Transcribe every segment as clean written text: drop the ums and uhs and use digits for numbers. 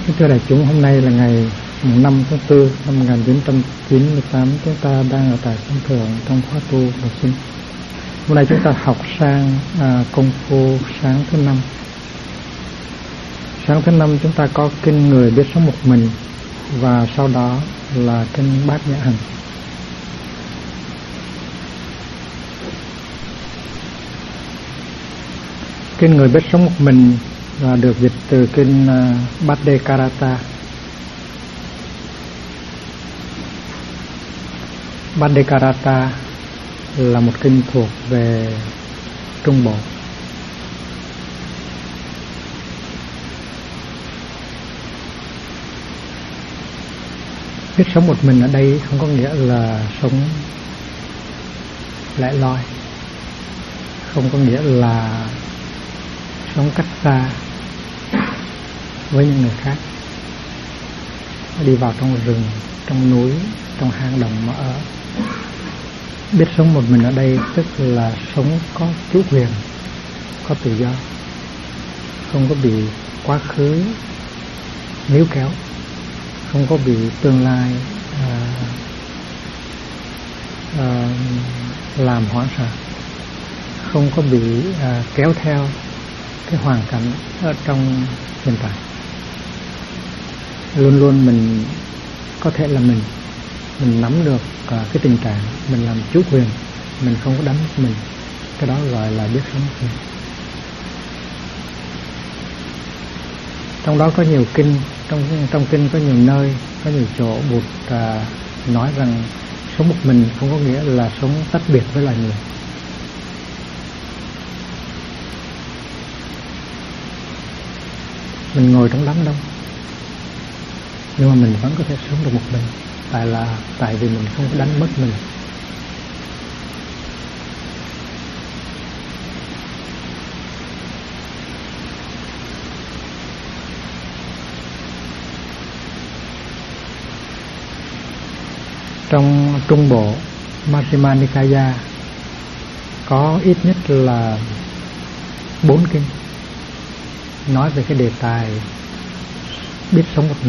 Thưa đại chúng, hôm nay là ngày 5 tháng 4 năm 1998, chúng ta đang ở tại sân thượng trong khóa tu Bồ Sinh. Hôm nay chúng ta học sang công phu sáng thứ 5. Sáng thứ 5 chúng ta có kinh Người biết sống một mình, và sau đó là kinh Bát Nhã Hạnh. Kinh Người biết sống một mình và được dịch từ kinh Bhattekarata. Bhattekarata là một kinh thuộc về Trung Bộ. Biết sống một mình ở đây không có nghĩa là sống lẻ loi, không có nghĩa là sống cách xa với những người khác, đi vào trong rừng, trong núi, trong hang động mà ở. Biết sống một mình ở đây tức là sống có chủ quyền, có tự do, không có bị quá khứ níu kéo, không có bị tương lai làm hoảng sợ, không có bị kéo theo cái hoàn cảnh ở trong hiện tại. Luôn luôn mình có thể là mình nắm được cái tình trạng, mình làm chủ quyền, mình không có đánh mình. Cái đó gọi là biết sống một mình. Trong đó có nhiều kinh, trong kinh có nhiều nơi, có nhiều chỗ Bụt nói rằng sống một mình không có nghĩa là sống tách biệt với loài người. Mình ngồi trong đám đông, nhưng mà mình vẫn có thể sống được một mình. Tại vì mình không có đánh mất mình. Trong Trung Bộ Majjhima Nikaya có ít nhất là 4 kinh nói về cái đề tài biết sống một mình.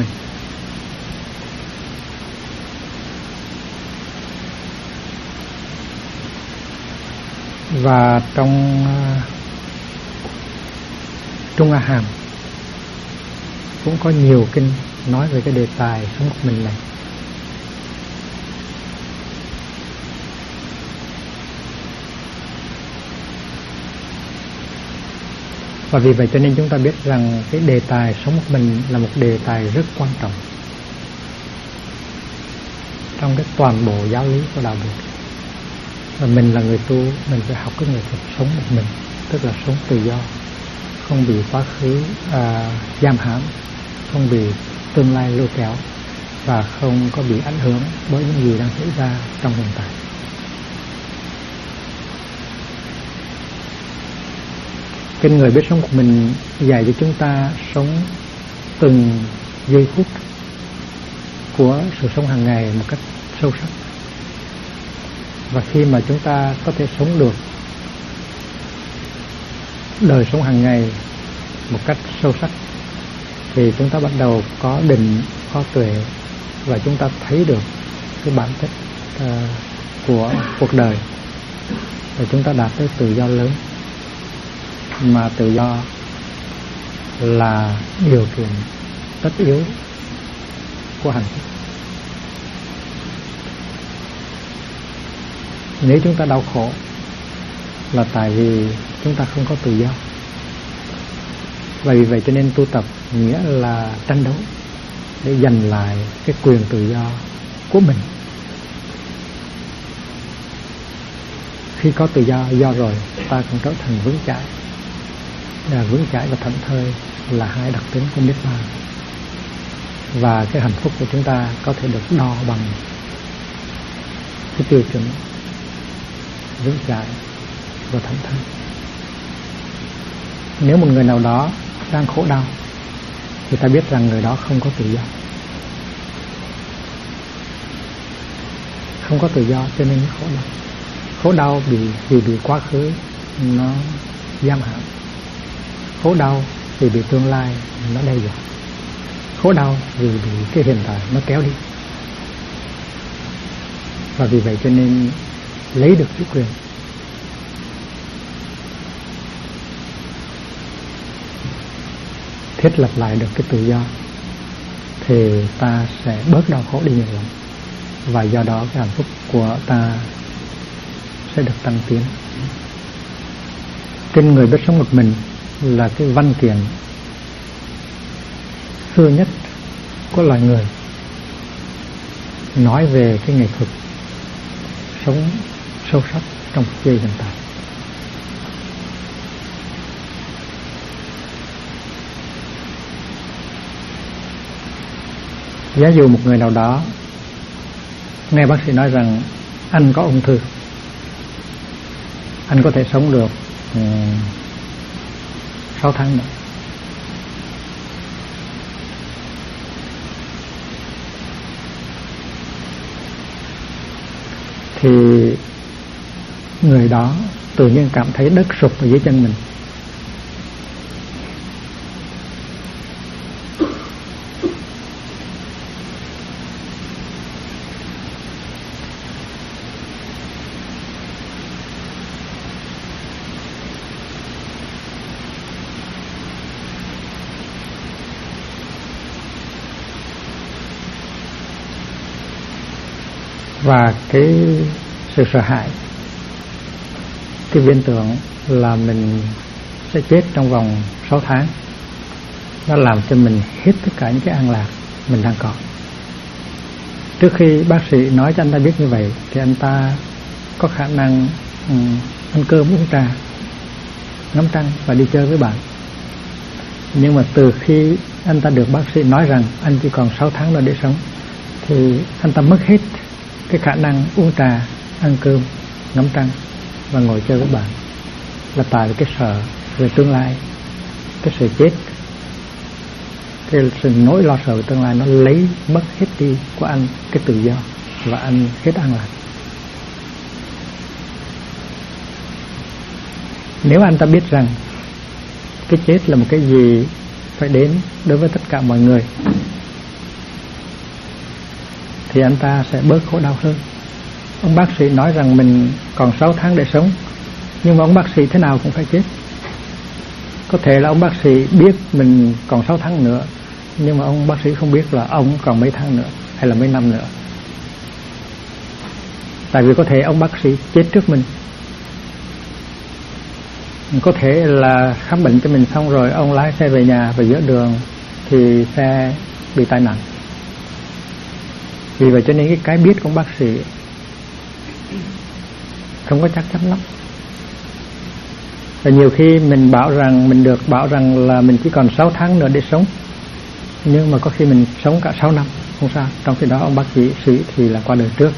Và trong Trung A Hàm cũng có nhiều kinh nói về cái đề tài sống một mình này. Và vì vậy cho nên chúng ta biết rằng cái đề tài sống một mình là một đề tài rất quan trọng trong cái toàn bộ giáo lý của đạo Phật. Và mình là người tu, mình phải học cái nghệ thuật sống một mình, tức là sống tự do, không bị quá khứ giam hãm, không bị tương lai lôi kéo, và không có bị ảnh hưởng bởi những gì đang xảy ra trong hiện tại. Kinh Người biết sống một mình dạy cho chúng ta sống từng giây phút của sự sống hàng ngày một cách sâu sắc. Và khi mà chúng ta có thể sống được đời sống hàng ngày một cách sâu sắc thì chúng ta bắt đầu có định, có tuệ, và chúng ta thấy được cái bản chất của cuộc đời, và chúng ta đạt tới tự do lớn. Mà tự do là điều kiện tất yếu của hạnh phúc. Nếu chúng ta đau khổ là tại vì chúng ta không có tự do. Và vì vậy cho nên tu tập nghĩa là tranh đấu để giành lại cái quyền tự do của mình. Khi có tự do rồi, ta cũng trở thành vững chãi. Vững chãi và thảnh thơi là hai đặc tính của Niết Bàn. Và cái hạnh phúc của chúng ta có thể được đo bằng cái tiêu chuẩn vững chãi và thảnh thơi. Nếu một người nào đó đang khổ đau thì ta biết rằng người đó không có tự do. Không có tự do cho nên khổ đau. Khổ đau vì bị quá khứ nó giam hãm, khổ đau vì bị tương lai nó đe dọa. khổ đau vì cái hiện tại nó kéo đi. Và vì vậy cho nên lấy được chủ quyền, thiết lập lại được cái tự do, thì ta sẽ bớt đau khổ đi nhiều lắm. Và do đó cái hạnh phúc của ta sẽ được tăng tiến. Trên người biết sống một mình là cái văn kiện xưa nhất của loài người, nói về cái nghệ thuật sống sâu sắc trong phút giây hiện tại. Giả dụ một người nào đó nghe bác sĩ nói rằng anh có ung thư, anh có thể sống được 6 tháng nữa, thì người đó tự nhiên cảm thấy đất sụp ở dưới chân mình. Và cái sự sợ hãi, cái viễn tưởng là mình sẽ chết trong vòng 6 tháng, nó làm cho mình hết tất cả những cái an lạc mình đang có. Trước khi bác sĩ nói cho anh ta biết như vậy thì anh ta có khả năng ăn cơm uống trà, ngắm trăng và đi chơi với bạn. Nhưng mà từ khi anh ta được bác sĩ nói rằng anh chỉ còn 6 tháng nữa để sống, thì anh ta mất hết cái khả năng uống trà, ăn cơm, ngắm trăng và ngồi chơi với bạn. Là tại cái sợ về tương lai, cái sự chết, cái sự nỗi lo sợ về tương lai nó lấy mất hết đi của anh cái tự do, và anh hết an lạc. Nếu anh ta biết rằng cái chết là một cái gì phải đến đối với tất cả mọi người, thì anh ta sẽ bớt khổ đau hơn. Ông bác sĩ nói rằng mình còn 6 tháng để sống, nhưng mà ông bác sĩ thế nào cũng phải chết. Có thể là ông bác sĩ biết mình còn 6 tháng nữa, nhưng mà ông bác sĩ không biết là ông còn mấy tháng nữa hay là mấy năm nữa. Tại vì có thể ông bác sĩ chết trước mình. Có thể là khám bệnh cho mình xong rồi ông lái xe về nhà và giữa đường thì xe bị tai nạn. Vì vậy cho nên cái biết của bác sĩ không có chắc chắn lắm. Và nhiều khi mình được bảo rằng là mình chỉ còn 6 tháng nữa để sống, nhưng mà có khi mình sống cả 6 năm không sao. Trong khi đó ông bác sĩ thì là qua đời trước.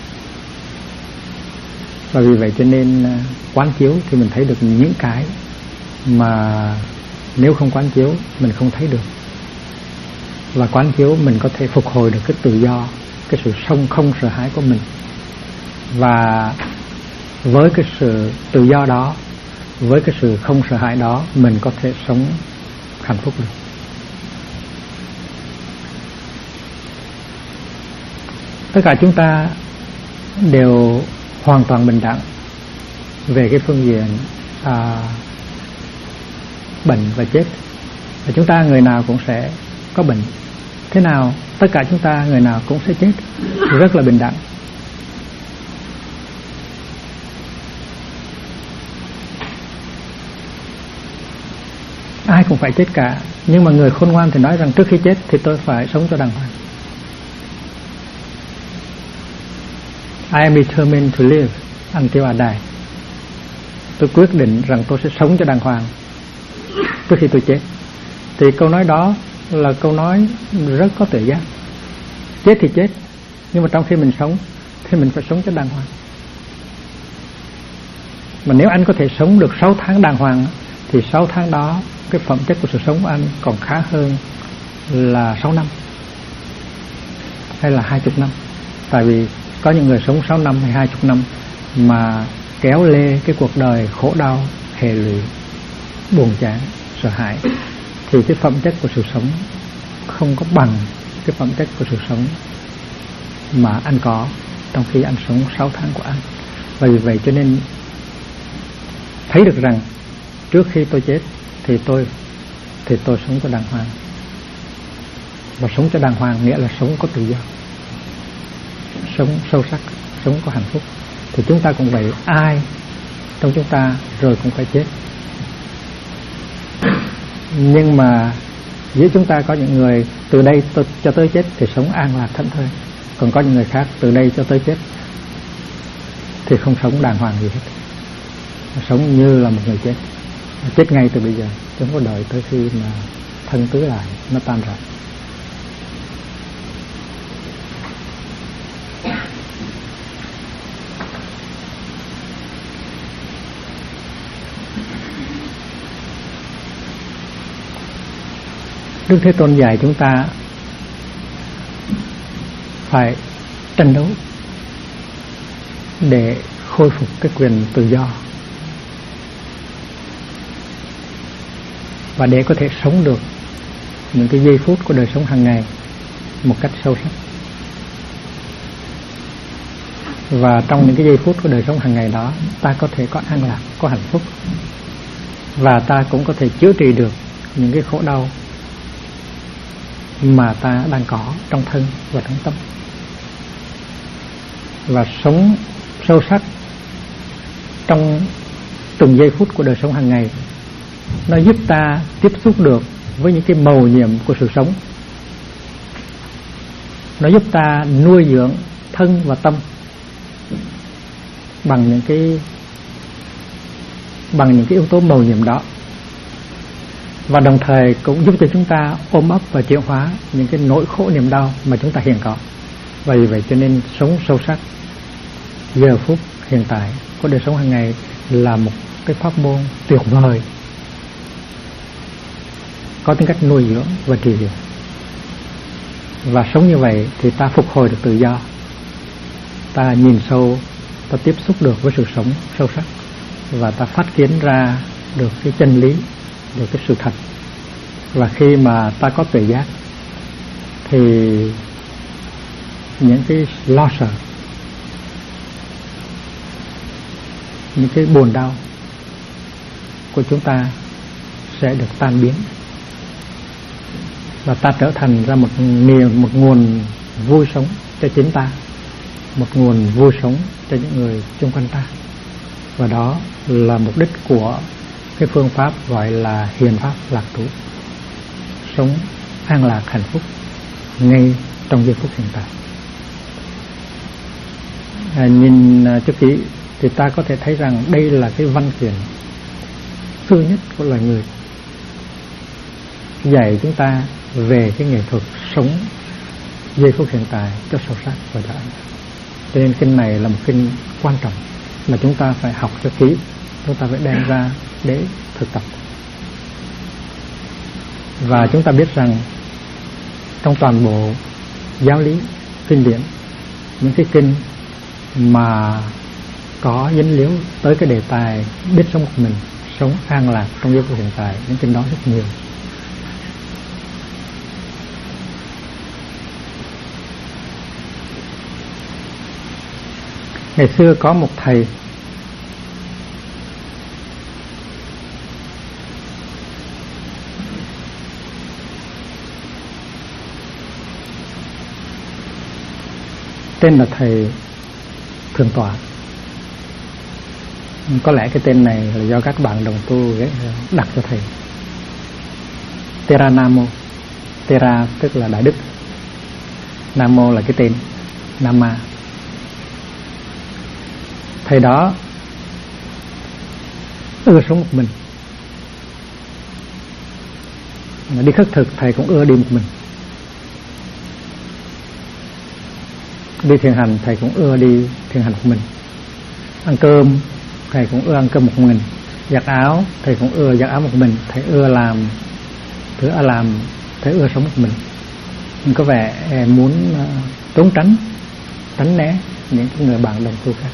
Và vì vậy cho nên quán chiếu thì mình thấy được những cái mà nếu không quán chiếu mình không thấy được. Và quán chiếu mình có thể phục hồi được cái tự do, cái sự không sợ hãi của mình. Và với cái sự tự do đó, với cái sự không sợ hãi đó, mình có thể sống hạnh phúc được. Tất cả chúng ta đều hoàn toàn bình đẳng về cái phương diện bệnh và chết. Và chúng ta người nào cũng sẽ có bệnh. Thế nào tất cả chúng ta người nào cũng sẽ chết, rất là bình đẳng. Ai cũng phải chết cả. Nhưng mà người khôn ngoan thì nói rằng trước khi chết thì tôi phải sống cho đàng hoàng. I am determined to live until I die. Tôi quyết định rằng tôi sẽ sống cho đàng hoàng trước khi tôi chết. Thì câu nói đó là câu nói rất có tự giác. Chết thì chết, nhưng mà trong khi mình sống thì mình phải sống cho đàng hoàng. Mà nếu anh có thể sống được 6 tháng đàng hoàng thì 6 tháng đó cái phẩm chất của sự sống của anh còn khá hơn là 6 năm hay là 20 năm. Tại vì có những người sống 6 năm hay 20 năm mà kéo lê cái cuộc đời khổ đau, hệ lụy, buồn chán, sợ hãi, thì cái phẩm chất của sự sống không có bằng cái phẩm chất của sự sống mà anh có trong khi anh sống 6 tháng của anh. Và vì vậy cho nên thấy được rằng trước khi tôi chết thì tôi sống cho đàng hoàng. Và sống cho đàng hoàng nghĩa là sống có tự do, sống sâu sắc, sống có hạnh phúc. Thì chúng ta cũng vậy, ai trong chúng ta rồi cũng phải chết. Nhưng mà giữa chúng ta có những người từ đây cho tới chết thì sống an lạc thảnh thơi, còn có những người khác từ đây cho tới chết thì không sống đàng hoàng gì hết, sống như là một người chết, chết ngay từ bây giờ, chứ không có đợi tới khi mà thân tứ lại nó tan rã. Đức Thế Tôn dạy chúng ta phải tranh đấu để khôi phục cái quyền tự do và để có thể sống được những cái giây phút của đời sống hàng ngày một cách sâu sắc. Và trong những cái giây phút của đời sống hàng ngày đó, ta có thể có an lạc, có hạnh phúc, và ta cũng có thể chữa trị được những cái khổ đau mà ta đang có trong thân và trong tâm. Và sống sâu sắc trong từng giây phút của đời sống hàng ngày, nó giúp ta tiếp xúc được với những cái mầu nhiệm của sự sống. Nó giúp ta nuôi dưỡng thân và tâm bằng những cái yếu tố mầu nhiệm đó, và đồng thời cũng giúp cho chúng ta ôm ấp và chuyển hóa những cái nỗi khổ niềm đau mà chúng ta hiện có. Vì vậy cho nên sống sâu sắc giờ phút hiện tại của đời sống hàng ngày là một cái pháp môn tuyệt vời, có tính cách nuôi dưỡng và trị liệu. Và sống như vậy thì ta phục hồi được tự do, ta nhìn sâu, ta tiếp xúc được với sự sống sâu sắc, và ta phát kiến ra được cái chân lý, được cái sự thật. Và khi mà ta có tuệ giác thì những cái lo sợ, những cái buồn đau của chúng ta sẽ được tan biến, và ta trở thành ra một nguồn vui sống cho chính ta, một nguồn vui sống cho những người xung quanh ta. Và đó là mục đích của cái phương pháp gọi là hiền pháp lạc trú, sống an lạc hạnh phúc ngay trong giây phút hiện tại. Nhìn cho kỹ thì ta có thể thấy rằng đây là cái văn kiện xưa nhất của loài người, dạy chúng ta về cái nghệ thuật sống giây phút hiện tại cho sâu sắc và cho an lạc. Cho nên kinh này là một kinh quan trọng mà chúng ta phải học cho kỹ, chúng ta phải đem ra để thực tập. Và chúng ta biết rằng trong toàn bộ giáo lý kinh điển, những cái kinh mà có dính líu tới cái đề tài biết sống một mình, sống an lạc trong giây phút hiện tại, những kinh đó rất nhiều. Ngày xưa có một thầy tên là thầy Thượng Tọa. Có lẽ cái tên này là do các bạn đồng tu đặt cho thầy. Tera Namo. Tera tức là Đại Đức, Namo là cái tên Nama. Thầy đó ưa sống một mình, mà đi khất thực thầy cũng ưa đi một mình, đi thiền hành thầy cũng ưa đi thiền hành một mình, ăn cơm thầy cũng ưa ăn cơm một mình, giặt áo thầy cũng ưa giặt áo một mình, thầy ưa làm thầy ưa sống một mình. Nhưng có vẻ muốn trốn tránh né những cái người bạn đồng tu khác.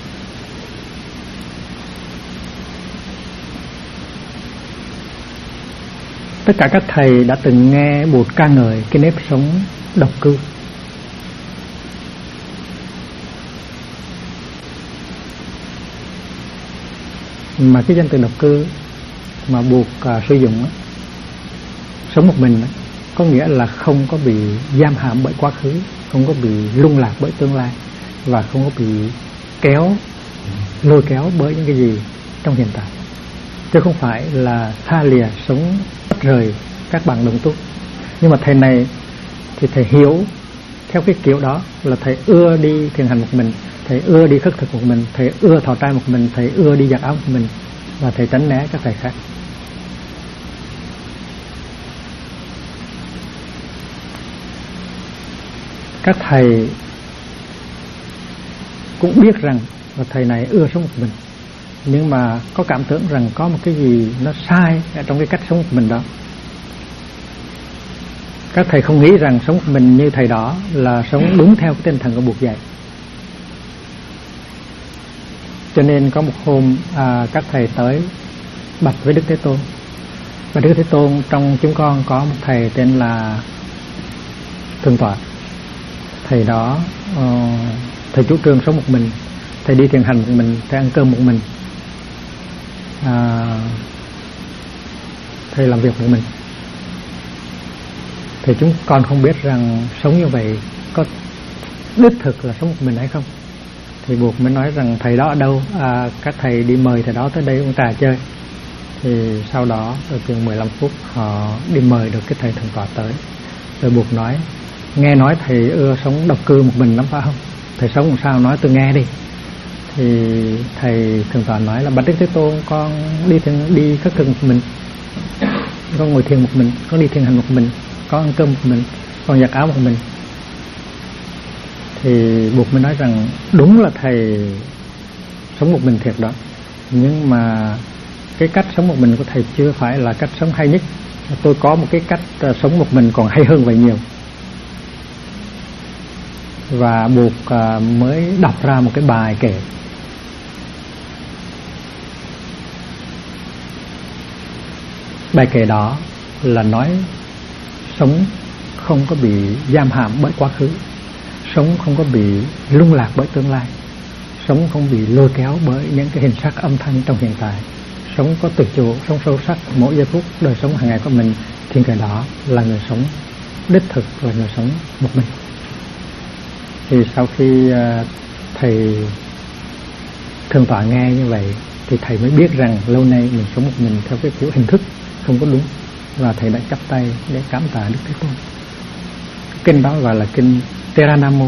Tất cả các thầy đã từng nghe Bụt ca ngợi cái nếp sống độc cư. Mà cái danh từ độc cư mà Bụt sử dụng sống một mình có nghĩa là không có bị giam hãm bởi quá khứ, không có bị lung lạc bởi tương lai, và không có bị lôi kéo bởi những cái gì trong hiện tại, chứ không phải là xa lìa sống tách rời các bạn đồng tu. Nhưng mà thầy này thì thầy hiểu theo cái kiểu đó, là thầy ưa đi thiền hành một mình, thầy ưa đi khất thực một mình, thầy ưa thọ trai một mình, thầy ưa đi giặt áo một mình, và thầy tránh né các thầy khác. Các thầy cũng biết rằng là thầy này ưa sống một mình, nhưng mà có cảm tưởng rằng có một cái gì nó sai trong cái cách sống một mình đó. Các thầy không nghĩ rằng sống một mình như thầy đó là sống đúng theo cái tinh thần của Bụt dạy. Cho nên có một hôm các thầy tới bạch với Đức Thế Tôn. Và Đức Thế Tôn, trong chúng con có một thầy tên là Thượng Tọa. Thầy đó thầy chủ trương sống một mình, thầy đi thiền hành một mình, thầy ăn cơm một mình, thầy làm việc một mình. Thì chúng con không biết rằng sống như vậy có đích thực là sống một mình hay không. Thì Bụt mới nói rằng thầy đó ở đâu, các thầy đi mời thầy đó tới đây uống trà chơi. Thì sau đó ở chừng 15 phút họ đi mời được cái thầy Thượng Tọa tới. Rồi Bụt nói, nghe nói thầy ưa sống độc cư một mình lắm phải không? Thầy sống làm sao, nói tôi nghe đi. Thì thầy Thượng Tọa nói là bạch Đức Thế Tôn, con đi khất thực một mình, con ngồi thiền một mình, con đi thiền hành một mình, con ăn cơm một mình, con giặt áo một mình. Thì Bụt mới nói rằng đúng là thầy sống một mình thiệt đó, nhưng mà cái cách sống một mình của thầy chưa phải là cách sống hay nhất. Tôi có một cái cách sống một mình còn hay hơn vậy nhiều. Và Bụt mới đọc ra một cái bài kệ. Bài kệ đó là nói sống không có bị giam hãm bởi quá khứ, sống không có bị lung lạc bởi tương lai, sống không bị lôi kéo bởi những cái hình sắc âm thanh trong hiện tại, sống có tự chủ, sống sâu sắc mỗi giây phút đời sống hàng ngày của mình. Thì cái đó là người sống đích thực, là người sống một mình. Thì sau khi thầy Thượng Tọa nghe như vậy thì thầy mới biết rằng lâu nay mình sống một mình theo cái kiểu hình thức không có đúng, và thầy đã chắp tay để cảm tạ Đức Thế Tôn. Kinh đó gọi là kinh Teranamo.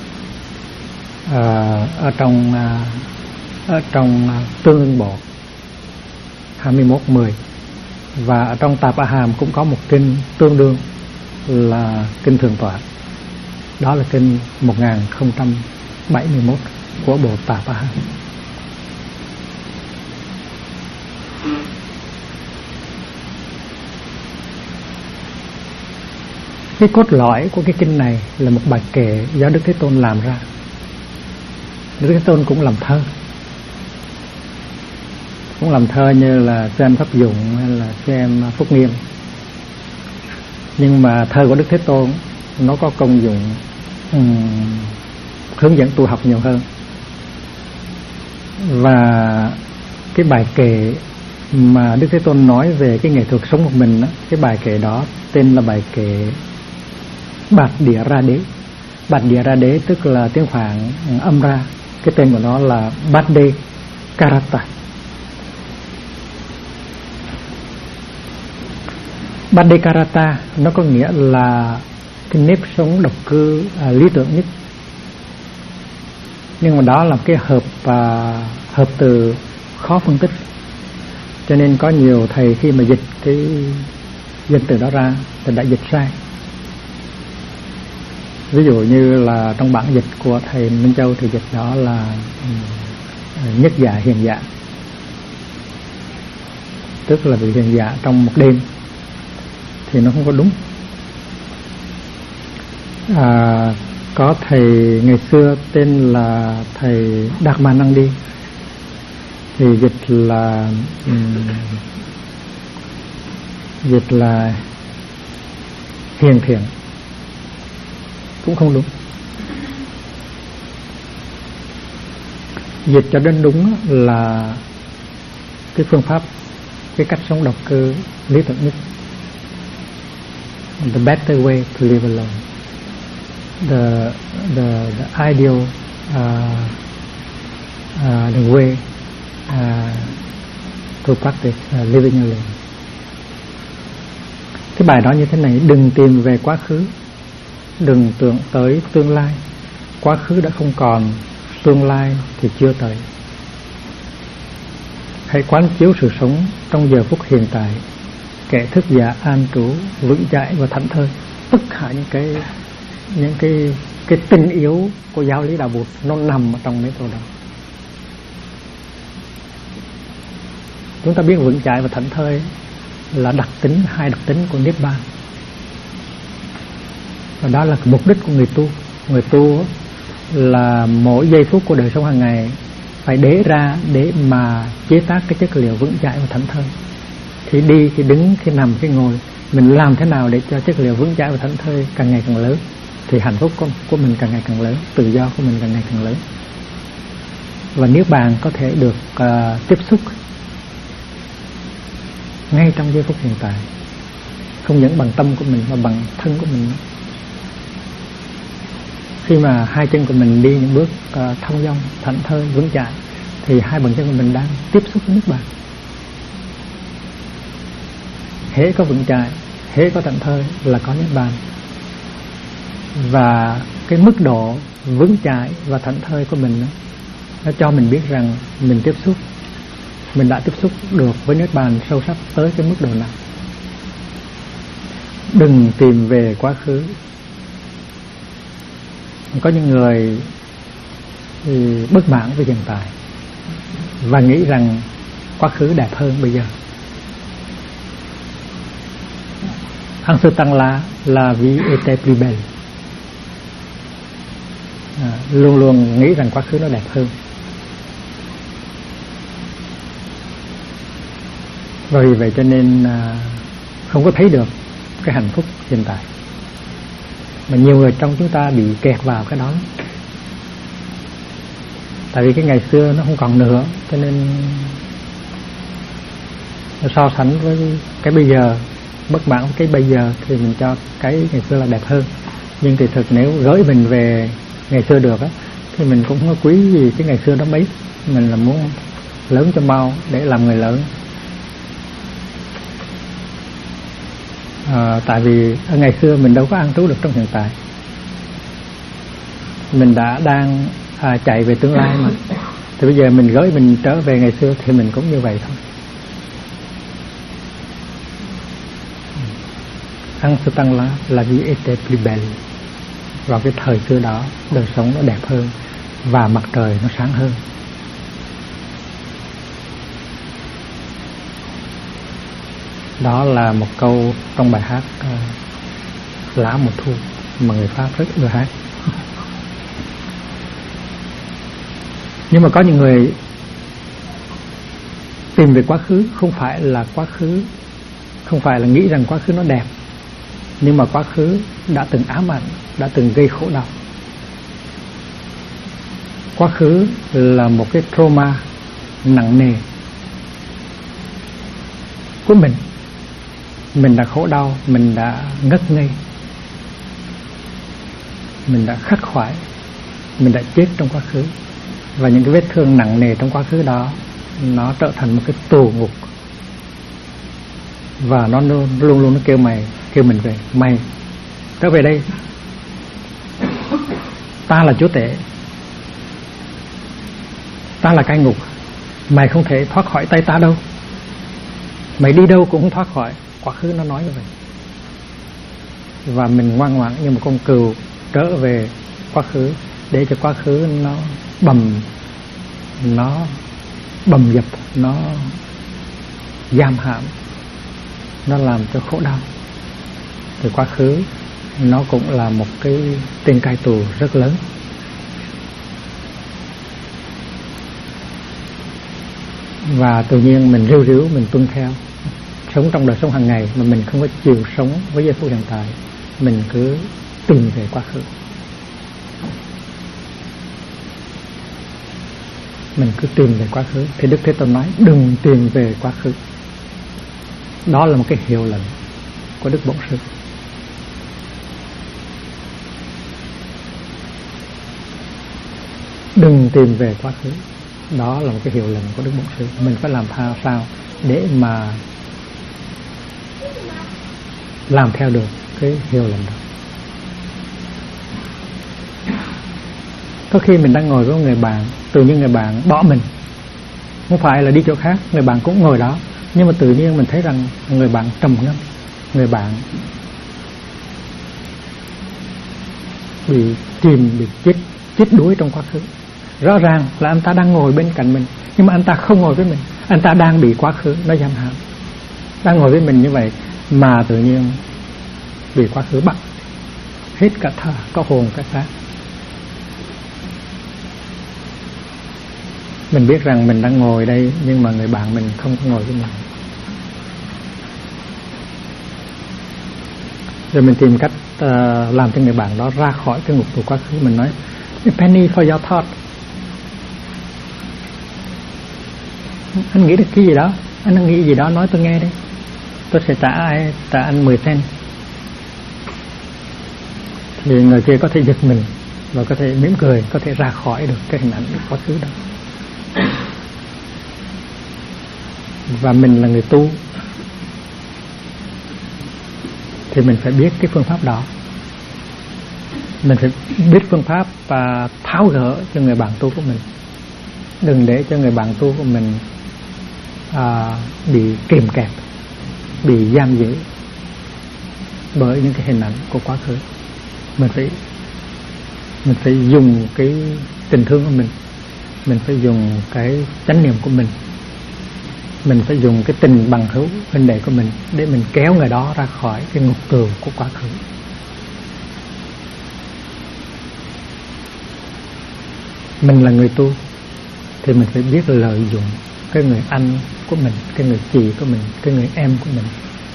Ở trong Tương Ưng Bộ 21:10, và ở trong Tạp A Hàm cũng có một kinh tương đương là kinh Thượng Tọa. Đó là kinh 1071 của bộ Tạp A Hàm. Cái cốt lõi của cái kinh này là một bài kệ do Đức Thế Tôn làm ra. Đức Thế Tôn cũng làm thơ, cũng làm thơ như là xem Pháp Dụng hay là xem Phúc Nghiêm. Nhưng mà thơ của Đức Thế Tôn nó có công dụng hướng dẫn tu học nhiều hơn. Và cái bài kệ mà Đức Thế Tôn nói về cái nghệ thuật sống một mình đó, cái bài kệ đó tên là bài kệ Bạt Địa Ra Đế. Bạt Địa Ra Đế tức là tiếng Phạn âm ra, cái tên của nó là Bade Karata. Bade Karata nó có nghĩa là cái nếp sống độc cư lý tưởng nhất. Nhưng mà đó là cái hợp từ khó phân tích, cho nên có nhiều thầy khi mà dịch cái danh từ đó ra thì đã dịch sai. Ví dụ như là trong bản dịch của thầy Minh Châu thì dịch đó là nhất dạ hiền dạ, tức là bị hiền dạ trong một đêm, thì nó không có đúng. Có thầy ngày xưa tên là thầy Dharmanandi thì dịch là dịch là hiền thiện cũng không đúng. Dịch cho đến đúng là cái phương pháp, cái cách sống độc cư lý tưởng nhất. The better way to live alone. The ideal the way to practice living alone. Cái bài đó như thế này: đừng tìm về quá khứ, đừng tưởng tới tương lai. Quá khứ đã không còn, tương lai thì chưa tới. Hãy quán chiếu sự sống trong giờ phút hiện tại, kẻ thức giả an trú, vững chãi và thảnh thơi. Tất cả những cái tình yếu của giáo lý đạo Bụt nó nằm ở trong mấy câu đó. Chúng ta biết vững chãi và thảnh thơi là hai đặc tính của Niết Bàn, và đó là mục đích của người tu. Người tu là mỗi giây phút của đời sống hàng ngày phải để ra để mà chế tác cái chất liệu vững chãi và thảnh thơi. Khi đi, khi đứng, khi nằm, khi ngồi, mình làm thế nào để cho chất liệu vững chãi và thảnh thơi càng ngày càng lớn, thì hạnh phúc của mình càng ngày càng lớn, tự do của mình càng ngày càng lớn, và Niết Bàn có thể được tiếp xúc ngay trong giây phút hiện tại, không những bằng tâm của mình mà bằng thân của mình. Khi mà hai chân của mình đi những bước thông dong, thảnh thơi, vững chãi, thì hai bàn chân của mình đang tiếp xúc với Niết Bàn. Hễ có vững chãi, hễ có thảnh thơi là có Niết Bàn. Và cái mức độ vững chãi và thảnh thơi của mình nó cho mình biết rằng mình đã tiếp xúc được với Niết Bàn sâu sắc tới cái mức độ nào. Đừng tìm về quá khứ. Có những người thì bất mãn với hiện tại và nghĩ rằng quá khứ đẹp hơn bây giờ. An Sư Tăng La vie était plus belle. Luôn luôn nghĩ rằng quá khứ nó đẹp hơn. Và vì vậy cho nên không có thấy được cái hạnh phúc hiện tại. Mà nhiều người trong chúng ta bị kẹt vào cái đó. Tại vì cái ngày xưa nó không còn nữa, cho nên so sánh với cái bây giờ, bất mãn với cái bây giờ, thì mình cho cái ngày xưa là đẹp hơn. Nhưng thì thực nếu gửi mình về ngày xưa được á, thì mình cũng không có quý gì cái ngày xưa đó mấy. Mình là muốn lớn cho mau để làm người lớn. Tại vì ở ngày xưa mình đâu có an trú được trong hiện tại, mình đang chạy về tương lai mà. Thì bây giờ mình gửi mình trở về ngày xưa thì mình cũng như vậy thôi. An Sư Tăng La vie était plus belle. Vào cái thời xưa đó, đời sống nó đẹp hơn và mặt trời nó sáng hơn. Đó là một câu trong bài hát Lá Mùa Thu mà người Pháp rất ưa hát. Nhưng mà có những người tìm về quá khứ, không phải là nghĩ rằng quá khứ nó đẹp, nhưng mà quá khứ đã từng ám ảnh, đã từng gây khổ đau. Quá khứ là một cái trauma nặng nề của mình. Mình đã khổ đau, mình đã ngất ngây, mình đã khắc khoải, mình đã chết trong quá khứ. Và những cái vết thương nặng nề trong quá khứ đó, nó trở thành một cái tù ngục. Và nó luôn luôn nó kêu mình về: mày trở về đây, ta là chúa tể, ta là cai ngục, mày không thể thoát khỏi tay ta đâu, mày đi đâu cũng không thoát khỏi. Quá khứ nó nói như vậy. Và mình ngoan ngoãn như một con cừu trở về quá khứ, để cho quá khứ nó bầm dập, nó giam hãm, nó làm cho khổ đau. Thì quá khứ nó cũng là một cái tên cai tù rất lớn. Và tự nhiên mình ríu mình tuân theo sống trong đời sống hàng ngày mà mình không có chịu sống với giây phút hiện tại, mình cứ tìm về quá khứ. Mình cứ tìm về quá khứ. Thì Đức Thế Tôn nói đừng tìm về quá khứ. Đó là một cái hiệu lệnh của Đức Bổn Sư. Đừng tìm về quá khứ. Đó là một cái hiệu lệnh của Đức Bổn Sư. Mình phải làm sao để mà làm theo được cái hiệu lệnh đó. Có khi mình đang ngồi với một người bạn, tự nhiên người bạn bỏ mình, không phải là đi chỗ khác, người bạn cũng ngồi đó, nhưng mà tự nhiên mình thấy rằng người bạn trầm ngâm, người bạn bị chìm, bị chết đuối trong quá khứ. Rõ ràng là anh ta đang ngồi bên cạnh mình, nhưng mà anh ta không ngồi với mình, anh ta đang bị quá khứ nó giam hãm. Đang ngồi với mình như vậy mà tự nhiên bị quá khứ bắt hết cả thở, có hồn cả xác. Mình biết rằng mình đang ngồi đây, nhưng mà người bạn mình không có ngồi với mình. Rồi mình tìm cách làm cho người bạn đó ra khỏi cái ngục tù quá khứ. Mình nói penny for your thought. Anh nghĩ được cái gì đó, anh đang nghĩ gì đó, nói tôi nghe đi, tôi sẽ trả anh 10 cent. Thì người kia có thể giật mình và có thể mỉm cười, có thể ra khỏi được cái hình ảnh quá khứ đó. Và mình là người tu thì mình phải biết cái phương pháp đó. Mình phải biết phương pháp và tháo gỡ cho người bạn tu của mình. Đừng để cho người bạn tu của mình bị kìm kẹp, bị giam giữ bởi những cái hình ảnh của quá khứ. Mình phải dùng cái tình thương của mình phải dùng cái chánh niệm của mình phải dùng cái tình bằng hữu huynh đệ của mình để mình kéo người đó ra khỏi cái ngục tù của quá khứ. Mình là người tu thì mình phải biết lợi dụng cái người anh của mình, cái người chị của mình, cái người em của mình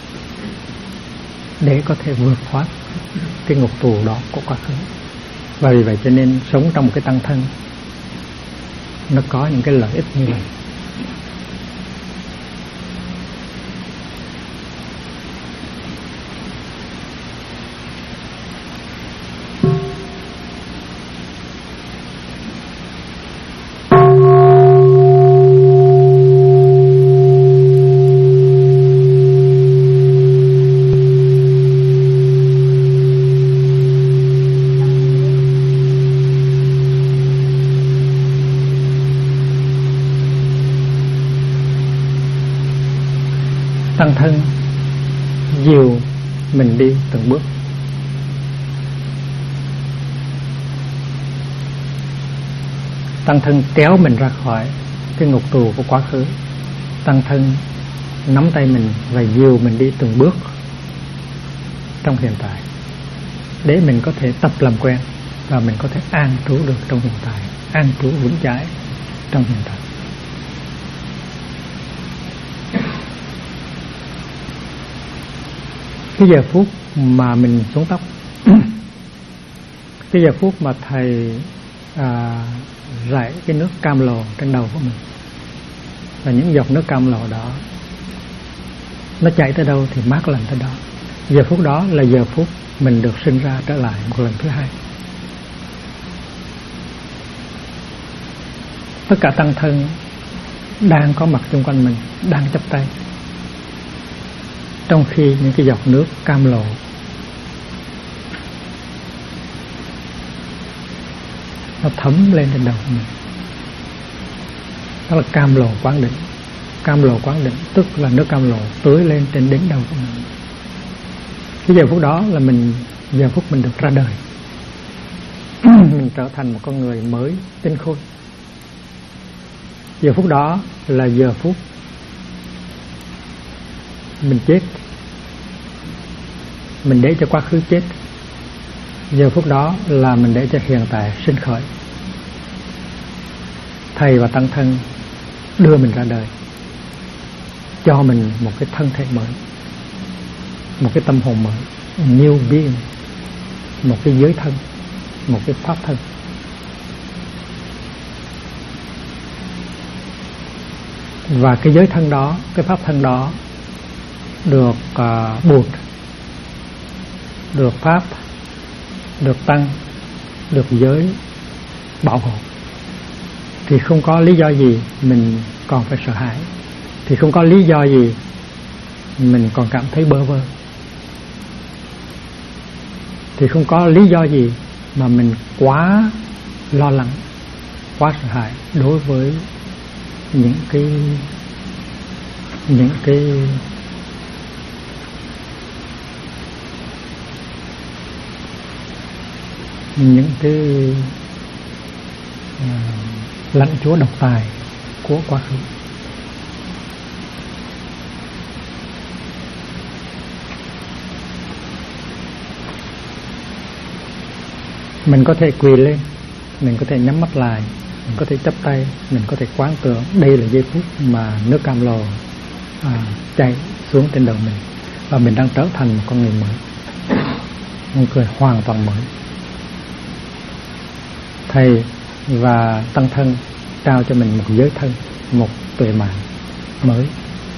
để có thể vượt thoát cái ngục tù đó của quá khứ. Và vì vậy cho nên sống trong một cái tăng thân nó có những cái lợi ích như vậy. Tăng thân dìu mình đi từng bước. Tăng thân kéo mình ra khỏi cái ngục tù của quá khứ. Tăng thân nắm tay mình và dìu mình đi từng bước trong hiện tại để mình có thể tập làm quen và mình có thể an trú được trong hiện tại, an trú vững chãi trong hiện tại. Cái giờ phút mà mình xuống tóc, cái giờ phút mà thầy rải cái nước cam lồ trên đầu của mình, và những giọt nước cam lồ đó nó chảy tới đâu thì mát lành tới đó. Giờ phút đó là giờ phút mình được sinh ra trở lại một lần thứ hai. Tất cả tăng thân đang có mặt xung quanh mình, đang chắp tay, trong khi những cái giọt nước cam lồ nó thấm lên trên đầu của mình. Đó là cam lồ quán định. Cam lồ quán định tức là nước cam lồ tưới lên trên đỉnh đầu của mình. Cái giờ phút đó là giờ phút mình được ra đời. Mình trở thành một con người mới tinh khôi. Giờ phút đó là giờ phút mình chết, mình để cho quá khứ chết. Giờ phút đó là mình để cho hiện tại sinh khởi. Thầy và tăng thân đưa mình ra đời cho mình một cái thân thể mới, một cái tâm hồn mới, new being, một cái giới thân, một cái pháp thân. Và cái giới thân đó, cái pháp thân đó được Bụt, được Pháp, được Tăng, được giới bảo hộ, thì không có lý do gì mình còn phải sợ hãi, thì không có lý do gì mình còn cảm thấy bơ vơ, thì không có lý do gì mà mình quá lo lắng, quá sợ hãi đối với những cái lãnh chúa độc tài của quá khứ. Mình có thể quỳ lên, mình có thể nhắm mắt lại, mình có thể chắp tay, mình có thể quán tưởng đây là giây phút mà nước cam lồ chảy xuống trên đầu mình, và mình đang trở thành một con người mới, một người hoàn toàn mới. Thầy và Tăng thân trao cho mình một giới thân, một tuệ mạng mới,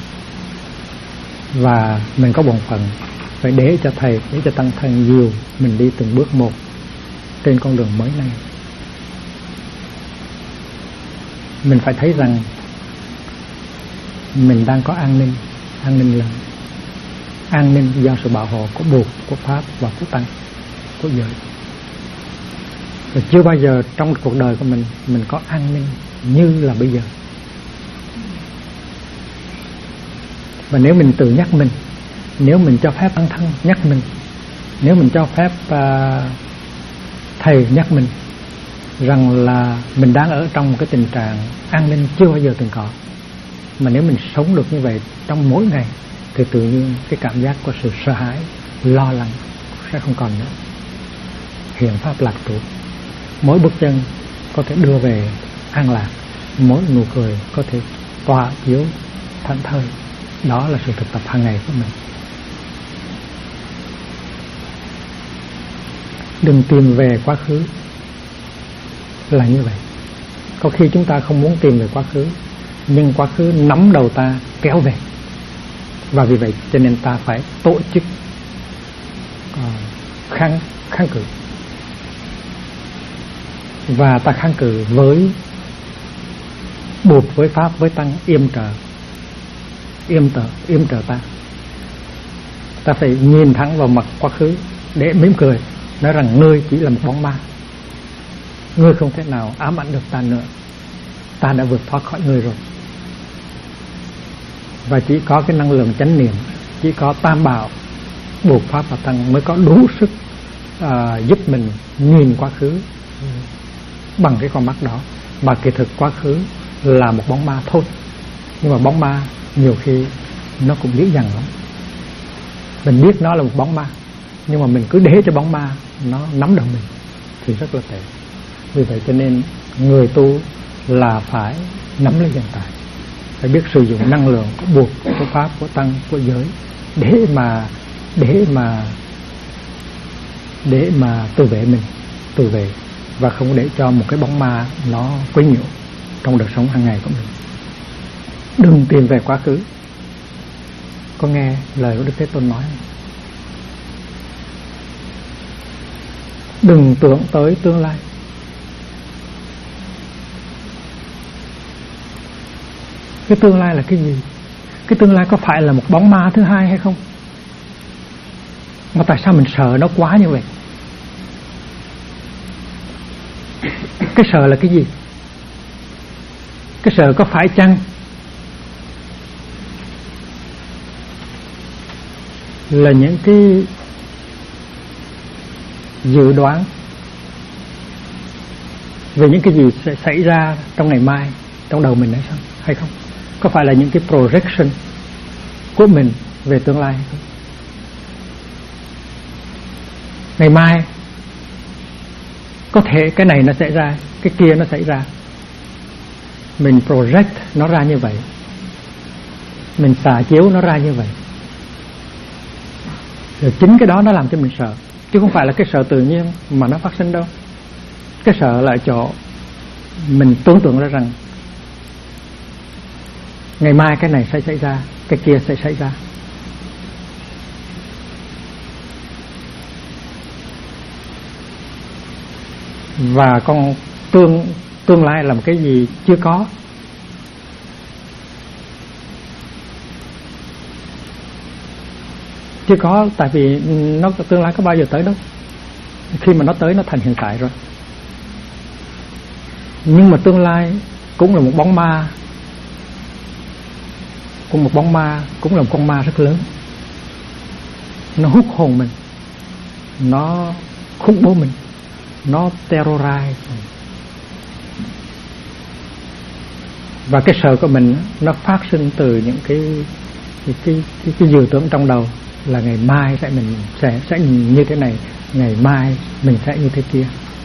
và mình có bổn phận phải để cho thầy, để cho Tăng thân dìu mình đi từng bước một trên con đường mới này. Mình phải thấy rằng mình đang có an ninh lớn, an ninh do sự bảo hộ của Bụt, của Pháp và của Tăng, của giới. Và chưa bao giờ trong cuộc đời của mình có an ninh như là bây giờ. Và nếu mình tự nhắc mình, nếu mình cho phép Tăng thân nhắc mình, nếu mình cho phép thầy nhắc mình rằng là mình đang ở trong một cái tình trạng an ninh chưa bao giờ từng có, mà nếu mình sống được như vậy trong mỗi ngày, thì tự nhiên cái cảm giác của sự sợ hãi, lo lắng sẽ không còn nữa. Hiện pháp lạc trú, mỗi bước chân có thể đưa về an lạc, mỗi nụ cười có thể tỏa chiếu thảnh thơi. Đó là sự thực tập hàng ngày của mình. Đừng tìm về quá khứ là như vậy. Có khi chúng ta không muốn tìm về quá khứ, nhưng quá khứ nắm đầu ta kéo về, và vì vậy cho nên ta phải tổ chức kháng cự. Và ta kháng cự với Bụt, với Pháp, với Tăng yểm trợ ta. Ta phải nhìn thẳng vào mặt quá khứ để mỉm cười, nói rằng ngươi chỉ là một bóng ma, ngươi không thể nào ám ảnh được ta nữa, ta đã vượt thoát khỏi ngươi rồi. Và chỉ có cái năng lượng chánh niệm, chỉ có tam bảo Bụt, Pháp và Tăng mới có đủ sức giúp mình nhìn quá khứ bằng cái con mắt đó. Mà kỳ thực quá khứ là một bóng ma thôi, nhưng mà bóng ma nhiều khi nó cũng dữ dằn lắm. Mình biết nó là một bóng ma, nhưng mà mình cứ để cho bóng ma nó nắm đầu mình thì rất là tệ. Vì vậy cho nên người tu là phải nắm lấy hiện tại, phải biết sử dụng năng lượng của Bụt, của Pháp, của Tăng, của giới để mà tự vệ mình, tự vệ, và không để cho một cái bóng ma nó quấy nhiễu trong đời sống hàng ngày của mình. Đừng tìm về quá khứ. Có nghe lời của Đức Thế Tôn nói, đừng tưởng tới tương lai. Cái tương lai là cái gì? Cái tương lai có phải là một bóng ma thứ hai hay không? Mà tại sao mình sợ nó quá như vậy? Cái sợ là cái gì? Cái sợ có phải chăng là những cái dự đoán về những cái gì sẽ xảy ra trong ngày mai trong đầu mình hay không? Có phải là những cái projection của mình về tương lai hay không? Ngày mai có thể cái này nó xảy ra, cái kia nó xảy ra, mình project nó ra như vậy. Mình xả chiếu nó ra như vậy. Rồi chính cái đó nó làm cho mình sợ, chứ không phải là cái sợ tự nhiên mà nó phát sinh đâu. Cái sợ lại chỗ mình tưởng tượng ra rằng ngày mai cái này sẽ xảy ra, cái kia sẽ xảy ra. Và con tương lai là một cái gì chưa có. Chưa có, tại vì nó tương lai có bao giờ tới đâu. Khi mà nó tới nó thành hiện tại rồi. Nhưng mà tương lai cũng là một bóng ma, cũng một bóng ma, cũng là một con ma rất lớn. Nó hút hồn mình, nó khủng bố mình, nó terrorize. Và cái sợ của mình nó phát sinh từ những cái dự tưởng trong đầu là ngày mai mình sẽ như thế này, ngày mai mình sẽ như thế kia.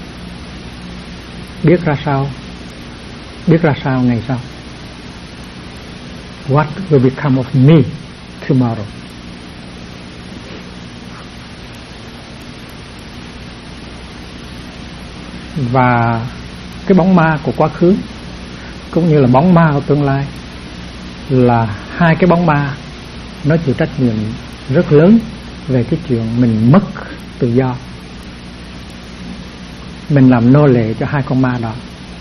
Biết ra sao ngày sau. What will become of me tomorrow? Và cái bóng ma của quá khứ cũng như là bóng ma của tương lai là hai cái bóng ma, nó chịu trách nhiệm rất lớn về cái chuyện mình mất tự do. Mình làm nô lệ cho hai con ma đó.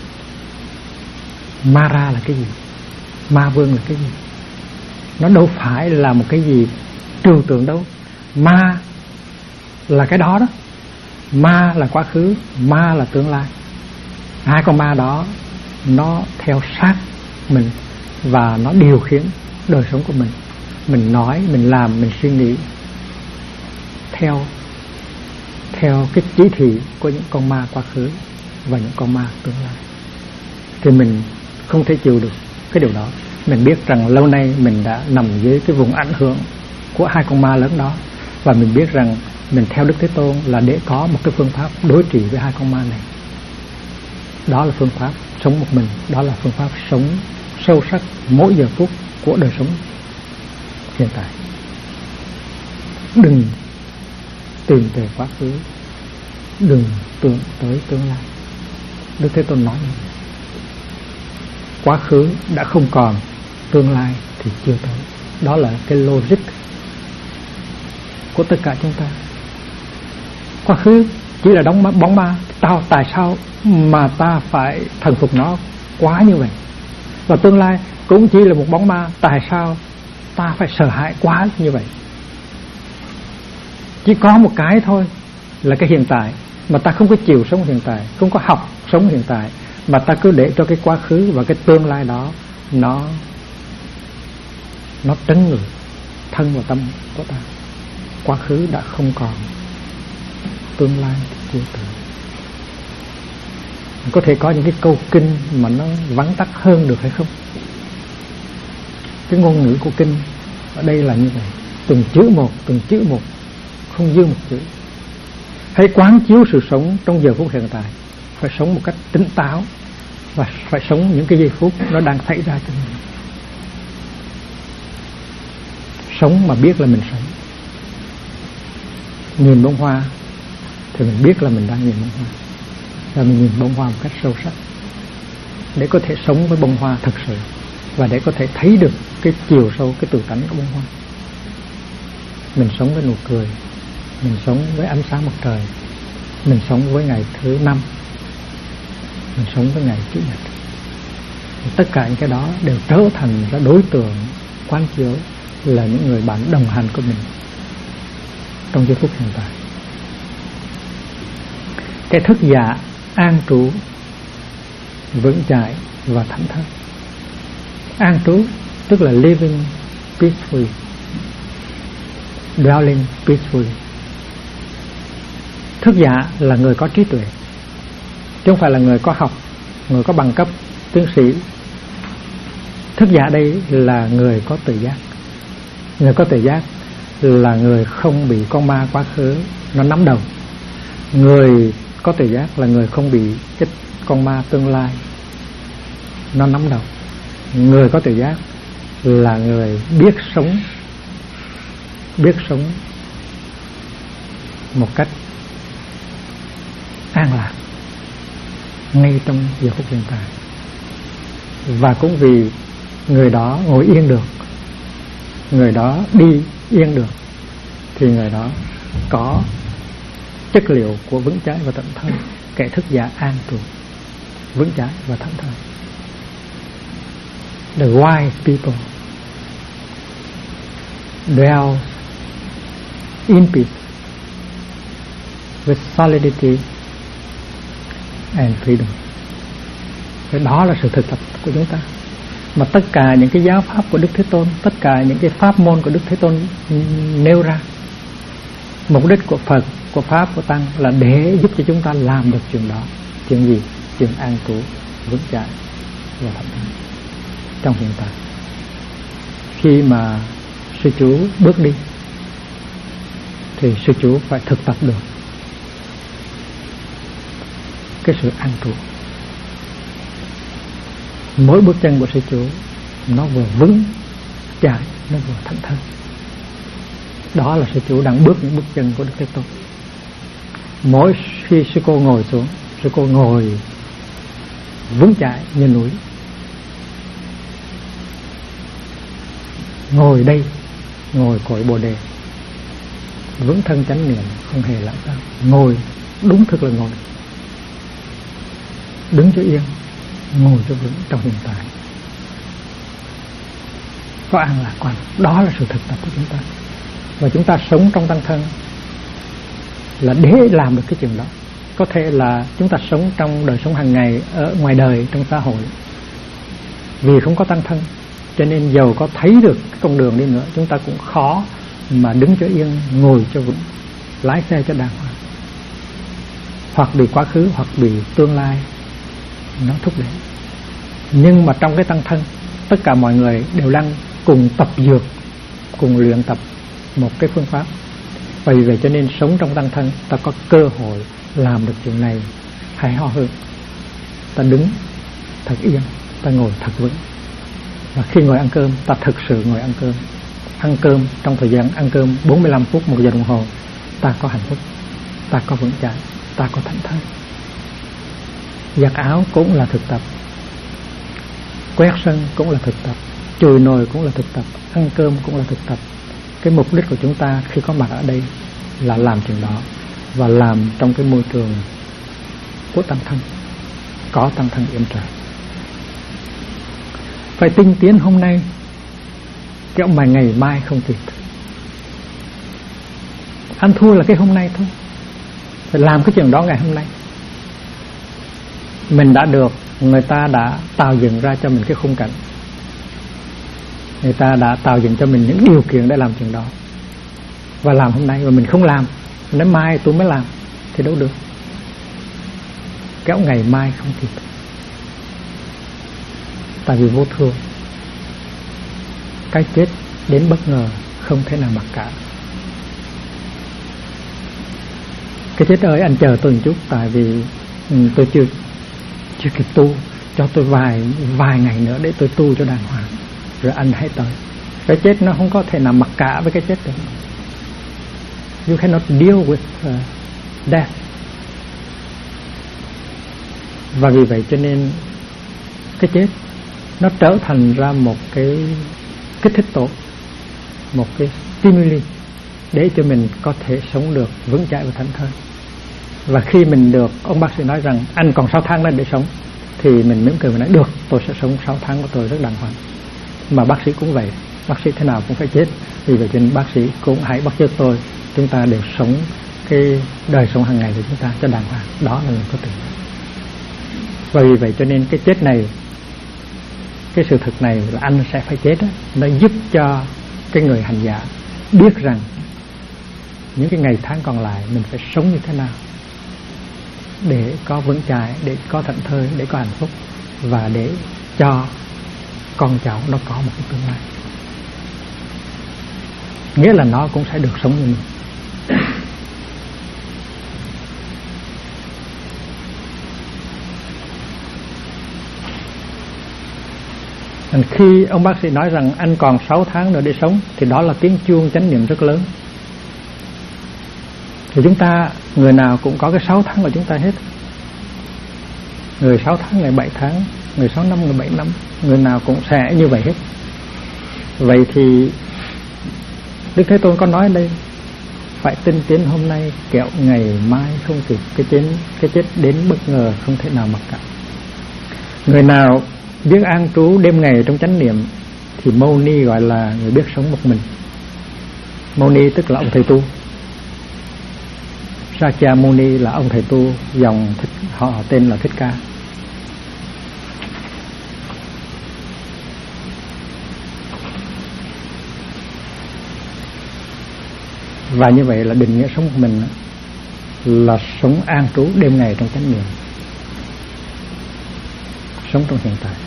Ma ra là cái gì? Ma vương là cái gì? Nó đâu phải là một cái gì trừu tượng đâu. Ma là cái đó đó. Ma là quá khứ, ma là tương lai. Hai con ma đó nó theo sát mình và nó điều khiển đời sống của mình. Mình nói, mình làm, mình suy nghĩ theo cái chỉ thị của những con ma quá khứ và những con ma tương lai. Thì mình không thể chịu được cái điều đó. Mình biết rằng lâu nay mình đã nằm dưới cái vùng ảnh hưởng của hai con ma lớn đó. Và mình biết rằng mình theo Đức Thế Tôn là để có một cái phương pháp đối trị với hai con ma này. Đó là phương pháp sống một mình. Đó là phương pháp sống sâu sắc mỗi giờ phút của đời sống hiện tại. Đừng tìm về quá khứ, đừng tưởng tới tương lai. Đức Thế Tôn nói như vậy. Quá khứ đã không còn, tương lai thì chưa tới. Đó là cái logic của tất cả chúng ta. Quá khứ chỉ là bóng ma. Tại sao mà ta phải thần phục nó quá như vậy? Và tương lai cũng chỉ là một bóng ma. Tại sao ta phải sợ hãi quá như vậy? Chỉ có một cái thôi là cái hiện tại, mà ta không có chịu sống hiện tại, không có học sống hiện tại, mà ta cứ để cho cái quá khứ và cái tương lai đó nó trấn ngự thân và tâm của ta. Quá khứ đã không còn, tương lai chưa tới. Có thể có những cái câu kinh mà nó vắn tắt hơn được hay không? Cái ngôn ngữ của kinh ở đây là như vậy, từng chữ một, không dư một chữ. Hãy quán chiếu sự sống trong giờ phút hiện tại, phải sống một cách tỉnh táo và phải sống những cái giây phút nó đang xảy ra cho mình. Sống mà biết là mình sống. Nhìn bông hoa thì mình biết là mình đang nhìn bông hoa, và mình nhìn bông hoa một cách sâu sắc để có thể sống với bông hoa thật sự, và để có thể thấy được cái chiều sâu, cái tự tánh của bông hoa. Mình sống với nụ cười, mình sống với ánh sáng mặt trời, mình sống với ngày thứ 5, mình sống với ngày Chủ nhật. Tất cả những cái đó đều trở thành ra đối tượng quán chiếu là những người bạn đồng hành của mình trong giây phút hiện tại. Cái thức giả an trú, vững chãi và thảnh thơi. An trú tức là living peacefully, dwelling peacefully. Thức giả là người có trí tuệ, chứ không phải là người có học, người có bằng cấp tiến sĩ. Thức giả đây là người có tự giác. Người có tự giác là người không bị con ma quá khứ nó nắm đầu. Người có tự giác là người không bị cái con ma tương lai nó nắm đầu. Người có tự giác là người biết sống một cách an lạc ngay trong giờ phút hiện tại. Và cũng vì người đó ngồi yên được, người đó đi yên được, thì người đó có chất liệu của vững chãi và thảnh thơi. Kẻ thức giả an trụ, vững chãi và thảnh thơi. The wise people dwell in peace with solidity and freedom. Cái đó là sự thực tập của chúng ta. Mà tất cả những cái giáo pháp của Đức Thế Tôn, tất cả những cái pháp môn của Đức Thế Tôn nêu ra, mục đích của Phật, của Pháp, của Tăng là để giúp cho chúng ta làm được chuyện đó. Chuyện gì? Chuyện an trú, vững chãi và thảnh thơi trong hiện tại. Khi mà sư chú bước đi thì sư chú phải thực tập được cái sự an trú. Mỗi bước chân của sư chú nó vừa vững chãi, nó vừa thảnh thơi. Đó là sư chú đang bước những bước chân của Đức Thế Tôn. Mỗi khi sư cô ngồi xuống, sư cô ngồi vững chãi như núi. Ngồi đây, ngồi cội Bồ Đề, vững thân chánh niệm, không hề lãng sao. Ngồi đúng thực là ngồi. Đứng cho yên, ngồi cho vững trong hiện tại. Có an lạc quan. Đó là sự thực tập của chúng ta. Và chúng ta sống trong tăng thân là để làm được cái chuyện đó. Có thể là chúng ta sống trong đời sống hàng ngày ở ngoài đời, trong xã hội, vì không có tăng thân, cho nên dầu có thấy được cái con đường đi nữa, chúng ta cũng khó mà đứng cho yên, ngồi cho vững, lái xe cho đàng hoàng. Hoặc bị quá khứ, hoặc bị tương lai nó thúc đẩy. Nhưng mà trong cái tăng thân, tất cả mọi người đều đang cùng tập dược, cùng luyện tập một cái phương pháp. Vì vậy cho nên sống trong tăng thân, ta có cơ hội làm được chuyện này hay ho hơn. Ta đứng thật yên, ta ngồi thật vững. Và khi ngồi ăn cơm, ta thực sự ngồi ăn cơm. Ăn cơm, trong thời gian ăn cơm 45 phút, 1 giờ đồng hồ, ta có hạnh phúc, ta có vững chãi, ta có thảnh thơi. Giặt áo cũng là thực tập, quét sân cũng là thực tập, chùi nồi cũng là thực tập, ăn cơm cũng là thực tập. Cái mục đích của chúng ta khi có mặt ở đây là làm chuyện đó, và làm trong cái môi trường của tăng thân, có tăng thân yên trời. Phải tinh tiến hôm nay, kéo mà ngày mai không kịp. Ăn thua là cái hôm nay thôi. Phải làm cái chuyện đó ngày hôm nay. Mình đã được, người ta đã tạo dựng ra cho mình cái khung cảnh, người ta đã tạo dựng cho mình những điều kiện để làm chuyện đó, và làm hôm nay mà mình không làm, đến mai tôi mới làm thì đâu được. Kéo ngày mai không kịp. Tại vì vô thường, cái chết đến bất ngờ, không thể nào mặc cả. Cái chết ơi, anh chờ tôi một chút, tại vì tôi chưa kịp tu, cho tôi vài ngày nữa để tôi tu cho đàng hoàng, rồi anh hãy tới. Cái chết nó không có thể nào mặc cả với cái chết được. You cannot deal with death. Và vì vậy cho nên cái chết nó trở thành ra một cái kích thích tốt, một cái stimuli để cho mình có thể sống được vững chãi và thảnh thơi. Và khi mình được, ông bác sĩ nói rằng anh còn 6 tháng nữa để sống, thì mình mỉm cười và nói được, tôi sẽ sống 6 tháng của tôi rất đàng hoàng. Mà bác sĩ cũng vậy, bác sĩ thế nào cũng phải chết. Vì vậy cho nên bác sĩ cũng hãy bắt chước tôi, chúng ta đều sống cái đời sống hàng ngày của chúng ta cho đàng hoàng. Đó là mình có tình. Và vì vậy cho nên cái chết này, cái sự thực này là anh sẽ phải chết đó, nó giúp cho cái người hành giả biết rằng những cái ngày tháng còn lại mình phải sống như thế nào để có vững chãi, để có thảnh thơi, để có hạnh phúc, và để cho con cháu nó có một cái tương lai. Nghĩa là nó cũng sẽ được sống như mình. Khi ông bác sĩ nói rằng anh còn 6 tháng nữa để sống, thì đó là tiếng chuông chánh niệm rất lớn. Thì chúng ta, người nào cũng có cái 6 tháng của chúng ta hết. Người 6 tháng, người 7 tháng, người 6 năm, người 7 năm, người nào cũng sẽ như vậy hết. Vậy thì Đức Thế Tôn có nói đây, phải tinh tiến hôm nay, kẻo ngày mai không kịp. Cái chết đến bất ngờ, không thể nào mặc cả. Người nào biết an trú đêm ngày trong chánh niệm thì Mâu Ni gọi là người biết sống một mình. Mâu Ni tức là ông thầy tu. Sakya Muni là ông thầy tu dòng họ tên là Thích Ca. Và như vậy là định nghĩa sống của mình là sống an trú đêm ngày trong chánh niệm, sống trong hiện tại.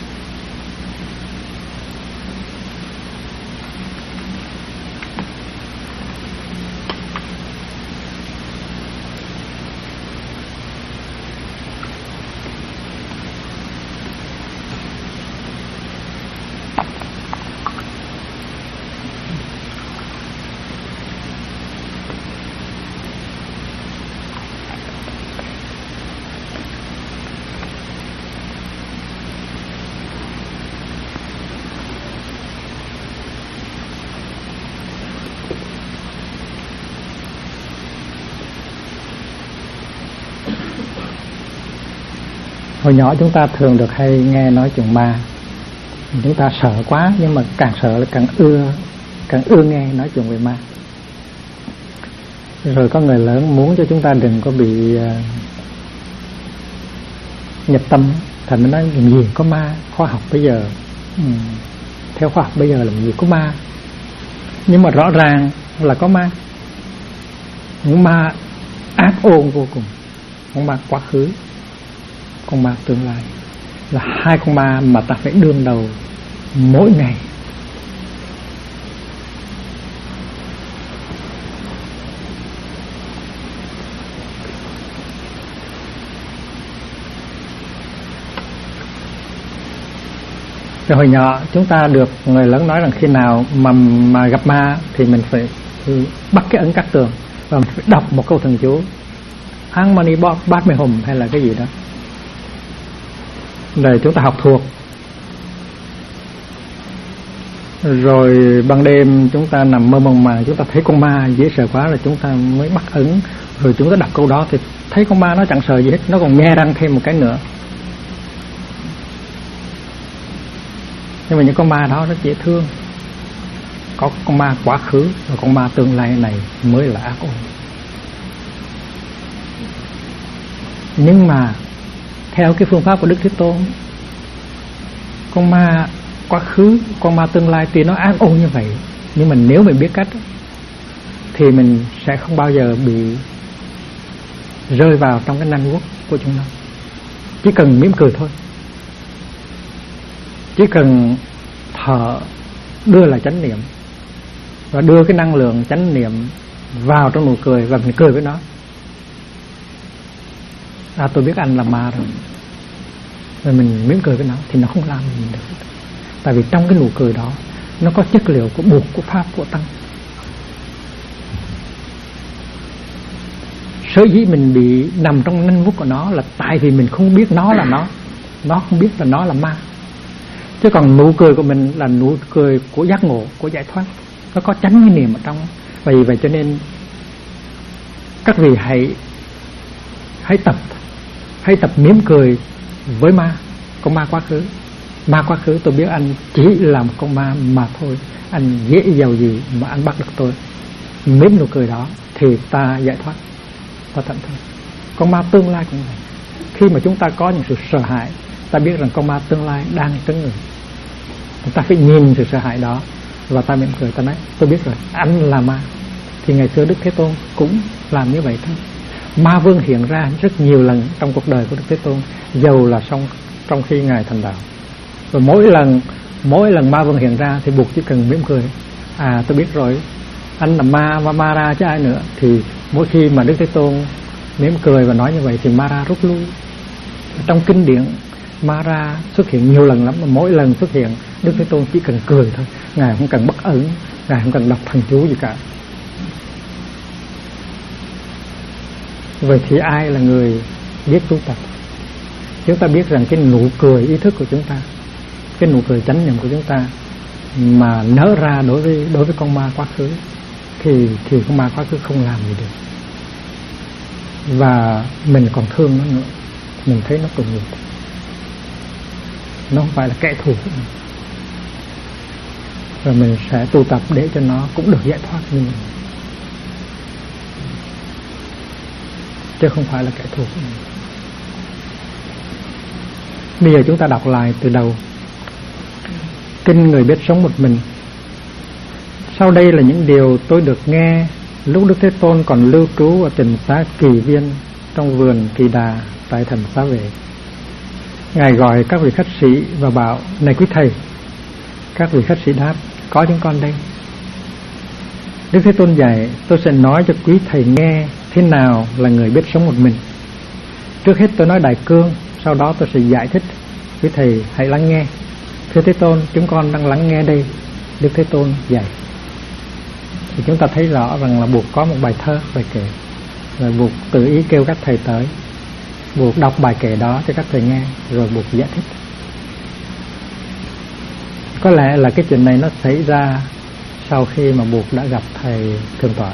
Hồi nhỏ chúng ta thường được hay nghe nói chuyện ma. Chúng ta sợ quá, nhưng mà càng sợ là càng ưa nghe nói chuyện về ma. Rồi có người lớn muốn cho chúng ta đừng có bị nhập tâm, thành mới nói làm gì có ma. Khoa học bây giờ theo khoa học bây giờ làm gì có ma. Nhưng mà rõ ràng là có ma. Những ma ác ôn vô cùng. Con ma quá khứ, con ma tương lai, là hai con ma mà ta phải đương đầu mỗi ngày. Từ hồi nhỏ chúng ta được người lớn nói rằng khi nào mà gặp ma thì mình phải bắt cái ấn cắt tường và mình phải đọc một câu thần chú Ang Mani Bát Mê Hùm hay là cái gì đó, để chúng ta học thuộc. Rồi ban đêm chúng ta nằm mơ mộng mà chúng ta thấy con ma dễ sợ quá, rồi chúng ta mới bắt ấn, rồi chúng ta đọc câu đó thì thấy con ma nó chẳng sợ gì hết, nó còn nhe răng thêm một cái nữa. Nhưng mà những con ma đó rất dễ thương. Có con ma quá khứ và con ma tương lai này mới là ác ôn. Nhưng mà theo cái phương pháp của Đức Thế Tôn, con ma quá khứ, con ma tương lai tuy nó ác ôn như vậy, nhưng mà nếu mình biết cách thì mình sẽ không bao giờ bị rơi vào trong cái nanh vuốt của chúng nó. Chỉ cần mỉm cười thôi, chỉ cần thở, đưa lại chánh niệm và đưa cái năng lượng chánh niệm vào trong nụ cười và mình cười với nó. Tôi biết anh là ma rồi mình mỉm cười với nó thì nó không làm gì được. Tại vì trong cái nụ cười đó nó có chất liệu của buộc, của pháp, của tăng. Sở dĩ mình bị nằm trong nanh vuốt của nó là tại vì mình không biết nó là nó không biết là nó là ma. Chứ còn nụ cười của mình là nụ cười của giác ngộ, của giải thoát, nó có chánh cái niệm ở trong. Vì vậy cho nên các vị hãy tập mỉm cười với ma, con ma quá khứ. Ma quá khứ, tôi biết anh chỉ là một con ma mà thôi, anh dễ giàu gì mà anh bắt được tôi. Mỉm nụ cười đó thì ta giải thoát, ta thảnh thơi. Con ma tương lai cũng vậy. Khi mà chúng ta có những sự sợ hãi, ta biết rằng con ma tương lai đang trấn ngự, ta phải nhìn sự sợ hãi đó và ta mỉm cười, ta nói tôi biết rồi, anh là ma. Thì ngày xưa Đức Thế Tôn cũng làm như vậy thôi. Ma vương hiện ra rất nhiều lần trong cuộc đời của Đức Thế Tôn, dầu là trong khi Ngài thành đạo. Và mỗi lần ma vương hiện ra thì buộc chỉ cần mỉm cười. Tôi biết rồi, anh là ma ra chứ ai nữa. Thì mỗi khi mà Đức Thế Tôn mỉm cười và nói như vậy thì ma ra rút lui. Trong kinh điển Mara xuất hiện nhiều lần lắm, mà mỗi lần xuất hiện Đức Thế Tôn chỉ cần cười thôi, Ngài không cần bất ẩn, Ngài không cần đọc thần chú gì cả. Vậy thì ai là người biết tu tập? Chúng ta biết rằng cái nụ cười ý thức của chúng ta, cái nụ cười chánh niệm của chúng ta mà nở ra đối với con ma quá khứ, thì con ma quá khứ không làm gì được, và mình còn thương nó nữa, mình thấy nó tội nghiệp, nó không phải là kẻ thù của mình, và mình sẽ tu tập để cho nó cũng được giải thoát như mình, chứ không phải là kẻ thù của mình. Bây giờ chúng ta đọc lại từ đầu kinh Người biết sống một mình. Sau đây là những điều tôi được nghe lúc Đức Thế Tôn còn lưu trú ở tỉnh xá Kỳ Viên trong vườn Kỳ Đà tại thành Xá Vệ. Ngài gọi các vị khách sĩ và bảo: này quý thầy. Các vị khách sĩ đáp: có chúng con đây. Đức Thế Tôn dạy: tôi sẽ nói cho quý thầy nghe thế nào là người biết sống một mình. Trước hết tôi nói đại cương, sau đó tôi sẽ giải thích. Quý thầy hãy lắng nghe. Thưa Thế Tôn, chúng con đang lắng nghe đây. Đức Thế Tôn dạy. Thì chúng ta thấy rõ rằng là buộc có một bài thơ, bài kệ, rồi buộc tự ý kêu các thầy tới, buộc đọc bài kệ đó cho các thầy nghe, rồi buộc giải thích. Có lẽ là cái chuyện này nó xảy ra sau khi mà buộc đã gặp thầy Thượng Tọa,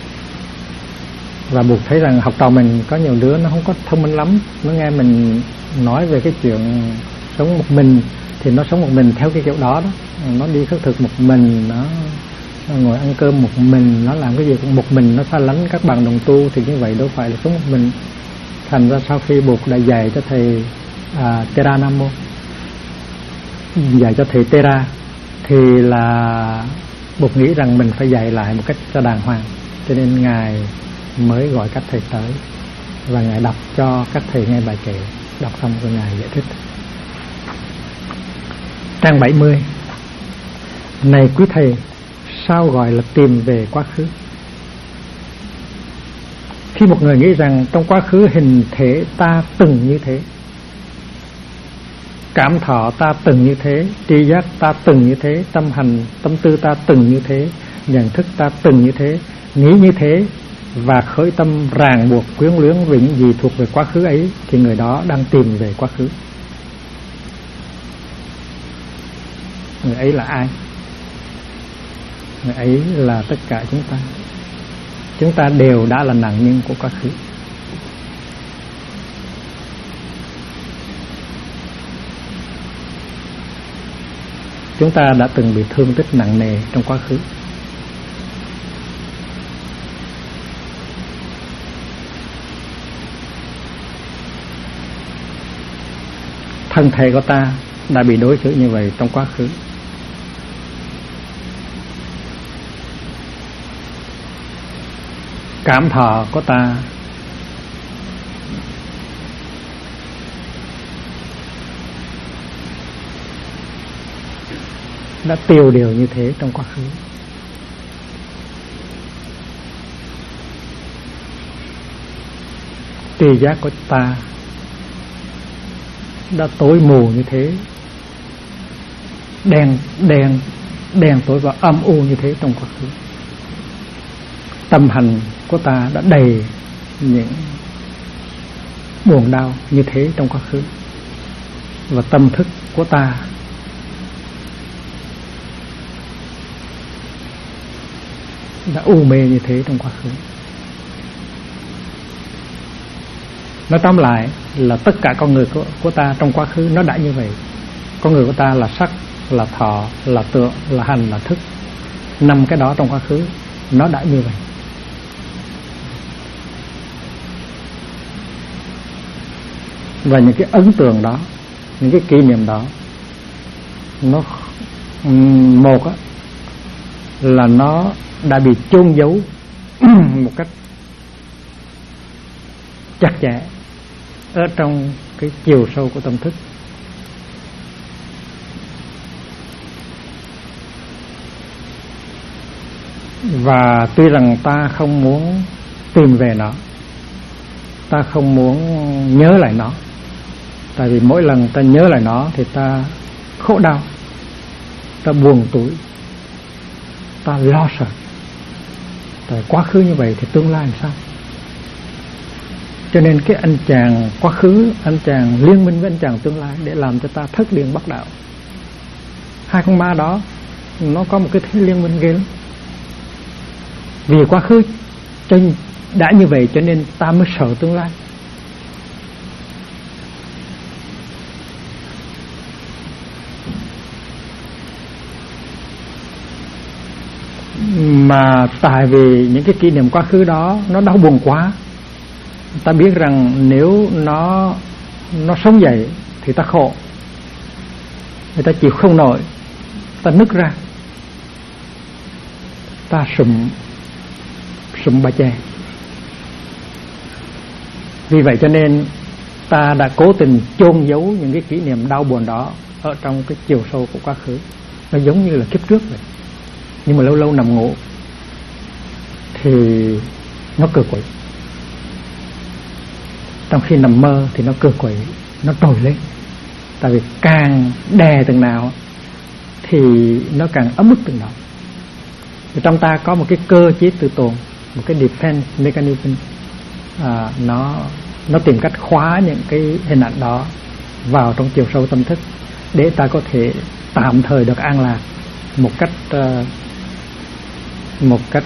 và buộc thấy rằng học trò mình có nhiều đứa nó không có thông minh lắm, nó nghe mình nói về cái chuyện sống một mình thì nó sống một mình theo cái kiểu đó đó, nó đi khất thực một mình, nó ngồi ăn cơm một mình, nó làm cái gì cũng một mình, nó xa lánh các bạn đồng tu, thì như vậy đâu phải là sống một mình. Thành ra sau khi buộc đã dạy cho thầy Tera Nam Mô, dạy cho thầy Tera, thì là buộc nghĩ rằng mình phải dạy lại một cách cho đàng hoàng, cho nên Ngài mới gọi các thầy tới và Ngài đọc cho các thầy nghe bài kệ. Đọc xong rồi Ngài giải thích. Trang 70. Này quý thầy, sao gọi là tìm về quá khứ? Khi một người nghĩ rằng trong quá khứ hình thể ta từng như thế, cảm thọ ta từng như thế, tri giác ta từng như thế, tâm hành, tâm tư ta từng như thế, nhận thức ta từng như thế, nghĩ như thế, và khởi tâm ràng buộc quyến luyến vì những gì thuộc về quá khứ ấy, thì người đó đang tìm về quá khứ. Người ấy là ai? Người ấy là tất cả chúng ta. Chúng ta đều đã là nạn nhân của quá khứ. Chúng ta đã từng bị thương tích nặng nề trong quá khứ. Thân thể của ta đã bị đối xử như vậy trong quá khứ. Cảm thọ của ta đã tiêu điều như thế trong quá khứ. Tri giác của ta đã tối mù như thế, đen tối và âm u như thế trong quá khứ. Tâm hành của ta đã đầy những buồn đau như thế trong quá khứ, và tâm thức của ta đã u mê như thế trong quá khứ. Nói tóm lại là tất cả con người của ta trong quá khứ nó đã như vậy. Con người của ta là sắc, là thọ, là tưởng, là hành, là thức. 5 cái đó trong quá khứ nó đã như vậy. Và những cái ấn tượng đó, những cái kỷ niệm đó, nó một á, là nó đã bị chôn giấu một cách chặt chẽ ở trong cái chiều sâu của tâm thức. Và tuy rằng ta không muốn tìm về nó, ta không muốn nhớ lại nó, Tại vì mỗi lần ta nhớ lại nó thì ta khổ đau, ta buồn tủi, ta lo sợ. Tại quá khứ như vậy thì tương lai làm sao? Cho nên cái anh chàng quá khứ, anh chàng liên minh với anh chàng tương lai để làm cho ta thất điên bắt đạo. Hai con ma đó nó có một cái thế liên minh ghê lắm. Vì quá khứ đã như vậy cho nên ta mới sợ tương lai. Mà tại vì những cái kỷ niệm quá khứ đó nó đau buồn quá, ta biết rằng nếu nó sống dậy thì ta khổ, người ta chịu không nổi, ta nứt ra, ta sụm bà chè. Vì vậy cho nên ta đã cố tình chôn giấu những cái kỷ niệm đau buồn đó ở trong cái chiều sâu của quá khứ. Nó giống như là kiếp trước vậy. Nhưng mà lâu lâu nằm ngủ thì nó cựa quậy. Trong khi nằm mơ thì nó cựa quậy, nó trồi lên. Tại vì càng đè từng nào thì nó càng ấm ức từng đó. Thì trong ta có một cái cơ chế tự tồn, một cái defense mechanism, nó tìm cách khóa những cái hình ảnh đó vào trong chiều sâu tâm thức để ta có thể tạm thời được an lạc một cách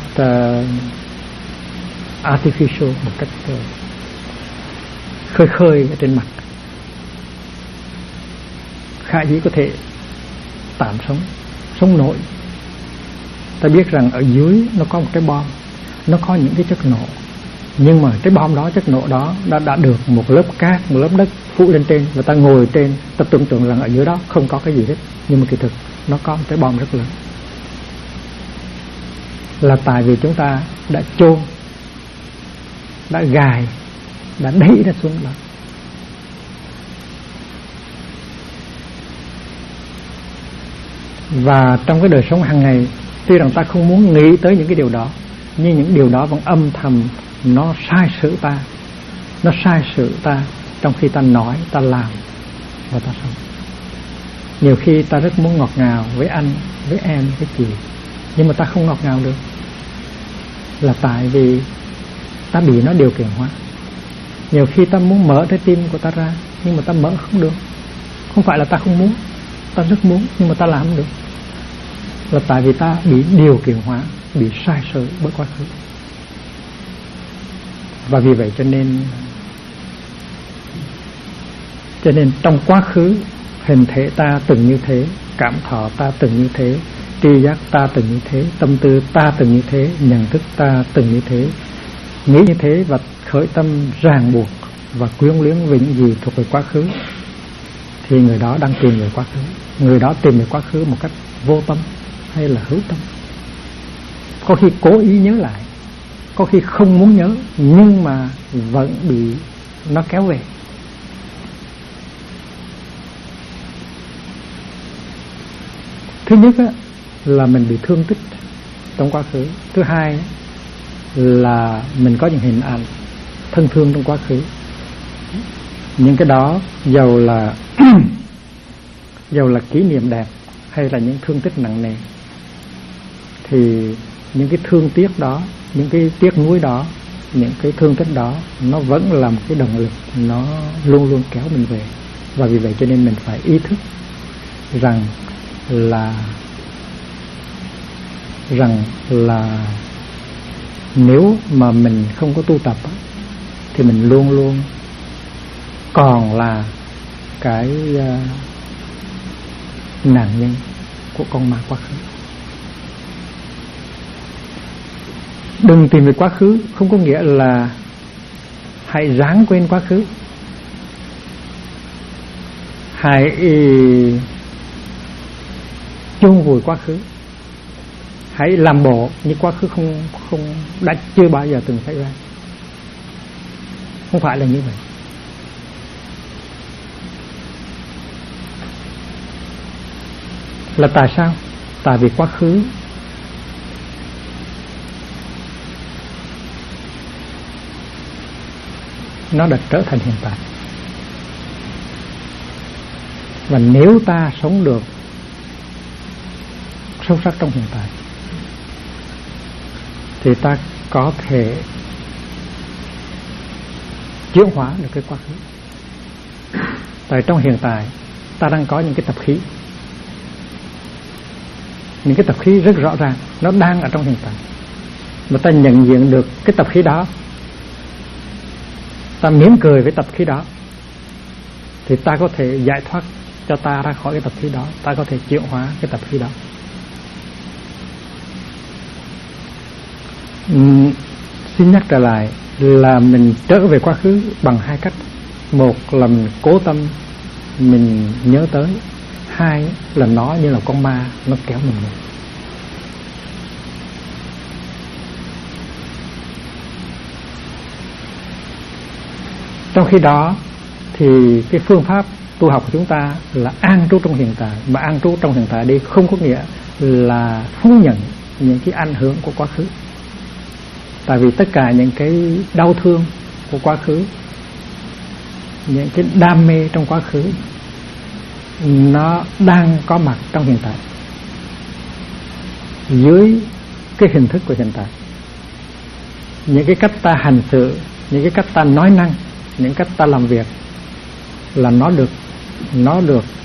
artificial, một cách khơi ở trên mặt, khả dĩ có thể tạm sống nổi. Ta biết rằng ở dưới nó có một cái bom, nó có những cái chất nổ, nhưng mà cái bom đó, chất nổ đó đã được một lớp cát, một lớp đất phủ lên trên, và ta ngồi trên, ta tưởng tượng rằng ở dưới đó không có cái gì hết, nhưng mà kỳ thực nó có một cái bom rất lớn. Là tại vì chúng ta đã chôn, đã gài, đã đẩy nó xuống đó. Và trong cái đời sống hàng ngày, tuy rằng ta không muốn nghĩ tới những cái điều đó, nhưng những điều đó vẫn âm thầm nó sai sử ta. Nó sai sử ta trong khi ta nói, ta làm và ta sống. Nhiều khi ta rất muốn ngọt ngào với anh, với em, với chị, nhưng mà ta không ngọt ngào được. Là tại vì ta bị nó điều kiện hóa. Nhiều khi ta muốn mở trái tim của ta ra, nhưng mà ta mở không được. Không phải là ta không muốn, ta rất muốn, nhưng mà ta làm không được. Là tại vì ta bị điều kiện hóa, bị sai sử bởi quá khứ. Và vì vậy cho nên trong quá khứ, hình thể ta từng như thế, cảm thọ ta từng như thế, tri giác ta từng như thế, tâm tư ta từng như thế, nhận thức ta từng như thế, nghĩ như thế và khởi tâm ràng buộc và quyến luyến về những gì thuộc về quá khứ, thì người đó đang tìm về quá khứ. Người đó tìm về quá khứ một cách vô tâm hay là hữu tâm. Có khi cố ý nhớ lại, có khi không muốn nhớ, nhưng mà vẫn bị nó kéo về. Thứ nhất á, là mình bị thương tích trong quá khứ. Thứ hai là mình có những hình ảnh thân thương trong quá khứ. Những cái đó dầu là kỷ niệm đẹp hay là những thương tích nặng nề, thì những cái thương tiếc đó, những cái tiếc nuối đó, những cái thương tích đó, nó vẫn là một cái động lực, nó luôn luôn kéo mình về. Và vì vậy cho nên mình phải ý thức rằng là nếu mà mình không có tu tập thì mình luôn luôn còn là cái nạn nhân của con ma quá khứ. Đừng tìm về quá khứ không có nghĩa là hãy ráng quên quá khứ, hãy chôn vùi quá khứ, hãy làm bộ như quá khứ không đã chưa bao giờ từng xảy ra. Không phải là như vậy. Là tại sao? Tại vì quá khứ nó đã trở thành hiện tại. Và nếu ta sống được sâu sắc trong hiện tại thì ta có thể chuyển hóa được cái quá khứ. Tại trong hiện tại ta đang có những cái tập khí, những cái tập khí rất rõ ràng, nó đang ở trong hiện tại. Mà ta nhận diện được cái tập khí đó, ta mỉm cười với tập khí đó, thì ta có thể giải thoát cho ta ra khỏi cái tập khí đó, ta có thể chuyển hóa cái tập khí đó. Xin nhắc trở lại là mình trở về quá khứ bằng hai cách. Một là mình cố tâm mình nhớ tới, hai là nó như là con ma, nó kéo mình về. Trong khi đó thì cái phương pháp tu học của chúng ta là an trú trong hiện tại. Mà an trú trong hiện tại đây không có nghĩa là phủ nhận những cái ảnh hưởng của quá khứ. Tại vì tất cả những cái đau thương của quá khứ, những cái đam mê trong quá khứ, nó đang có mặt trong hiện tại dưới cái hình thức của hiện tại. Những cái cách ta hành xử, những cái cách ta nói năng, những cách ta làm việc là nó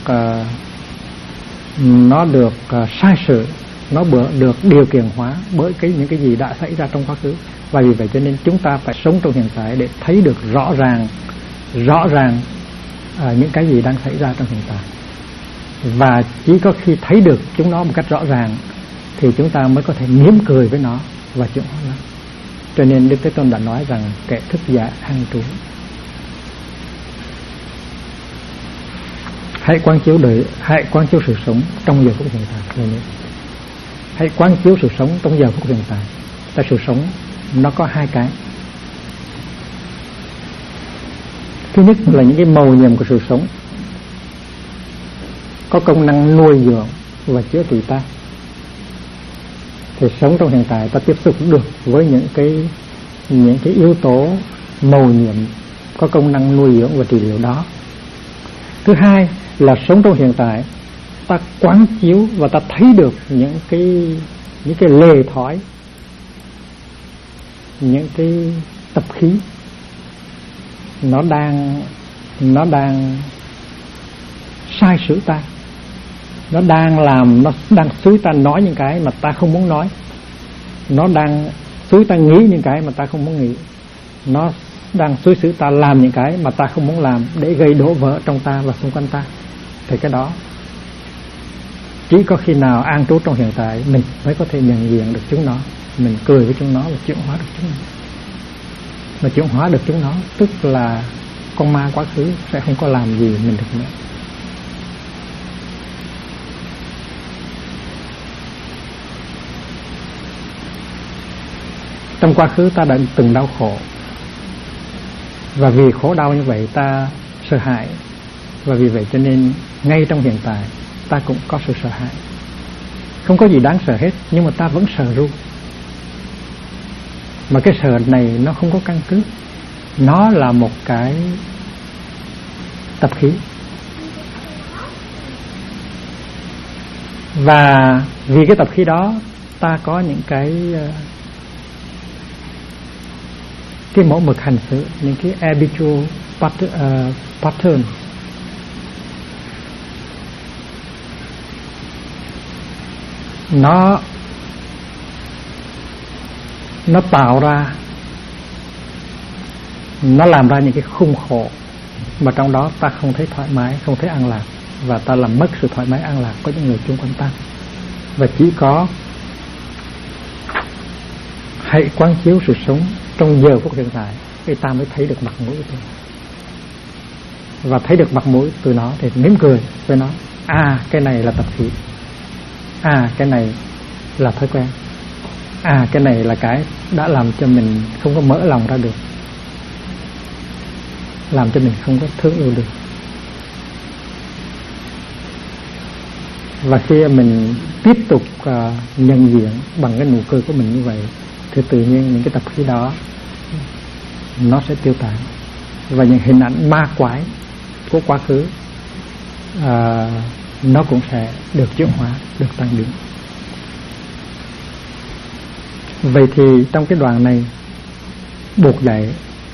được sai sự, nó được điều kiện hóa bởi những cái gì đã xảy ra trong quá khứ. Và vì vậy cho nên chúng ta phải sống trong hiện tại để thấy được rõ ràng những cái gì đang xảy ra trong hiện tại. Và chỉ có khi thấy được chúng nó một cách rõ ràng thì chúng ta mới có thể mỉm cười với nó và chuyển hóa nó. Cho nên Đức Thế Tôn đã nói rằng kẻ thức giả an trú. Hãy quán chiếu sự sống trong giờ phút hiện tại. Hãy quán chiếu sự sống trong giờ phút hiện tại. Tại sự sống nó có hai cái. Thứ nhất là những cái mầu nhiệm của sự sống có công năng nuôi dưỡng và chữa trị ta. Thì sống trong hiện tại ta tiếp xúc được với những cái yếu tố mầu nhiệm có công năng nuôi dưỡng và trị liệu đó. Thứ hai là sống trong hiện tại ta quán chiếu và ta thấy được những cái lề thói, những cái tập khí nó đang sai sử ta, nó đang xúi ta nói những cái mà ta không muốn nói, nó đang xúi ta nghĩ những cái mà ta không muốn nghĩ, nó đang xúi xử ta làm những cái mà ta không muốn làm để gây đổ vỡ trong ta và xung quanh ta. Thì cái đó chỉ có khi nào an trú trong hiện tại mình mới có thể nhận diện được chúng nó, mình cười với chúng nó và chuyển hóa được chúng nó. Mà chuyển hóa được chúng nó tức là con ma quá khứ sẽ không có làm gì mình được nữa. Trong quá khứ ta đã từng đau khổ, và vì khổ đau như vậy ta sợ hãi, và vì vậy cho nên ngay trong hiện tại ta cũng có sự sợ hãi. Không có gì đáng sợ hết, nhưng mà ta vẫn sợ ru. Mà cái sợ này nó không có căn cứ, nó là một cái tập khí. Và vì cái tập khí đó ta có những cái mẫu mực hành xử, những cái habitual pattern. Nó tạo ra, nó làm ra những cái khung khổ mà trong đó ta không thấy thoải mái, không thấy an lạc, và ta làm mất sự thoải mái an lạc của những người xung quanh ta. Và chỉ có hãy quán chiếu sự sống trong giờ phút hiện tại thì ta mới thấy được mặt mũi thôi. Và thấy được mặt mũi từ nó thì mỉm cười với nó. Cái này là tập khí, cái này là thói quen, cái này là cái đã làm cho mình không có mở lòng ra được, làm cho mình không có thương yêu được. Và khi mình tiếp tục nhận diện bằng cái nụ cười của mình như vậy thì tự nhiên những cái tập khí đó nó sẽ tiêu tán, và những hình ảnh ma quái của quá khứ nó cũng sẽ được chuyển hóa, được tan biến. Vậy thì trong cái đoạn này buộc dạy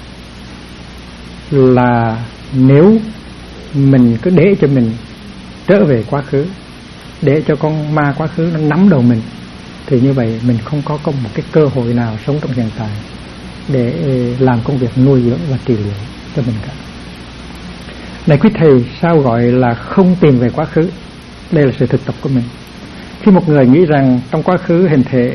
là nếu mình cứ để cho mình trở về quá khứ, để cho con ma quá khứ nó nắm đầu mình, thì như vậy mình không có một cái cơ hội nào sống trong hiện tại để làm công việc nuôi dưỡng và trị liệu cho mình cả. Này quý thầy, sao gọi là không tìm về quá khứ? Đây là sự thực tập của mình. Khi một người nghĩ rằng trong quá khứ hình thể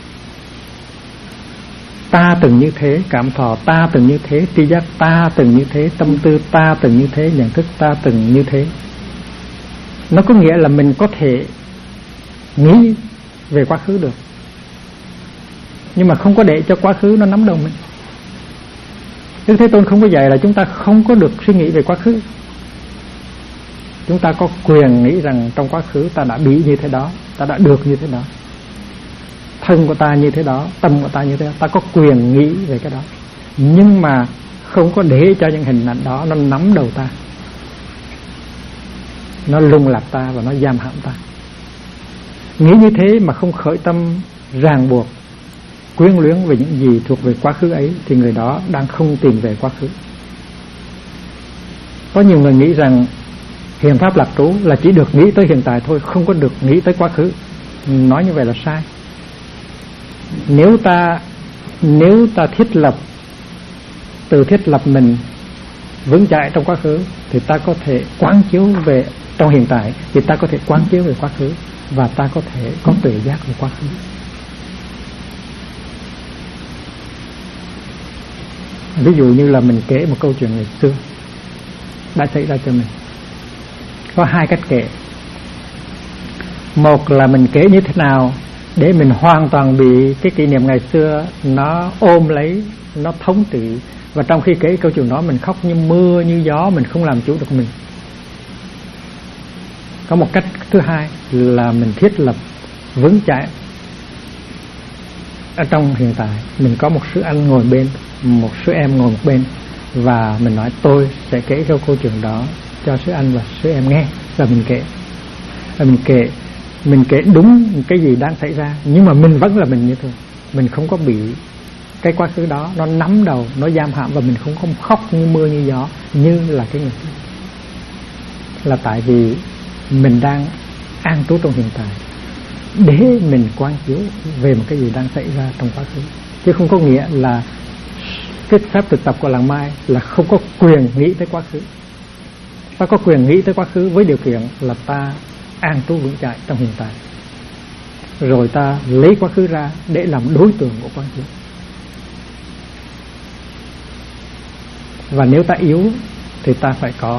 ta từng như thế, cảm thọ ta từng như thế, tri giác ta từng như thế, tâm tư ta từng như thế, nhận thức ta từng như thế, nó có nghĩa là mình có thể nghĩ về quá khứ được, nhưng mà không có để cho quá khứ nó nắm đầu mình. Đức Thế Tôn không có dạy là chúng ta không có được suy nghĩ về quá khứ. Chúng ta có quyền nghĩ rằng trong quá khứ ta đã bị như thế đó, ta đã được như thế đó, thân của ta như thế đó, tâm của ta như thế đó, ta có quyền nghĩ về cái đó, nhưng mà không có để cho những hình ảnh đó nó nắm đầu ta, nó lung lạc ta và nó giam hãm ta. Nghĩ như thế mà không khởi tâm ràng buộc, quyến luyến về những gì thuộc về quá khứ ấy, thì người đó đang không tìm về quá khứ. Có nhiều người nghĩ rằng hiện pháp lạc trú là chỉ được nghĩ tới hiện tại thôi, không có được nghĩ tới quá khứ. Nói như vậy là sai. Nếu ta thiết lập mình vững chãi trong quá khứ, thì ta có thể quán chiếu về trong hiện tại, thì ta có thể quán chiếu về quá khứ, và ta có thể có tuệ giác về quá khứ. Ví dụ như là mình kể một câu chuyện ngày xưa đã xảy ra cho mình. Có hai cách kể. Một là mình kể như thế nào để mình hoàn toàn bị cái kỷ niệm ngày xưa nó ôm lấy, nó thống trị, và trong khi kể câu chuyện đó mình khóc như mưa như gió, mình không làm chủ được mình. Có một cách thứ hai là mình thiết lập vững chãi ở trong hiện tại. Mình có một sư anh ngồi bên, một sư em ngồi một bên, và mình nói tôi sẽ kể câu chuyện đó cho sư anh và sư em nghe. Và mình kể, và mình kể đúng cái gì đang xảy ra, nhưng mà mình vẫn là mình như thường. Mình không có bị cái quá khứ đó nó nắm đầu, nó giam hãm, và mình không có khóc như mưa như gió như là cái người kia. Là tại vì mình đang an trú trong hiện tại để mình quan chiếu về một cái gì đang xảy ra trong quá khứ, chứ không có nghĩa là cái phép thực tập của làng Mai là không có quyền nghĩ tới quá khứ. Ta có quyền nghĩ tới quá khứ với điều kiện là ta an trú vững chãi trong hiện tại, rồi ta lấy quá khứ ra để làm đối tượng của quán chiếu. Và nếu ta yếu thì ta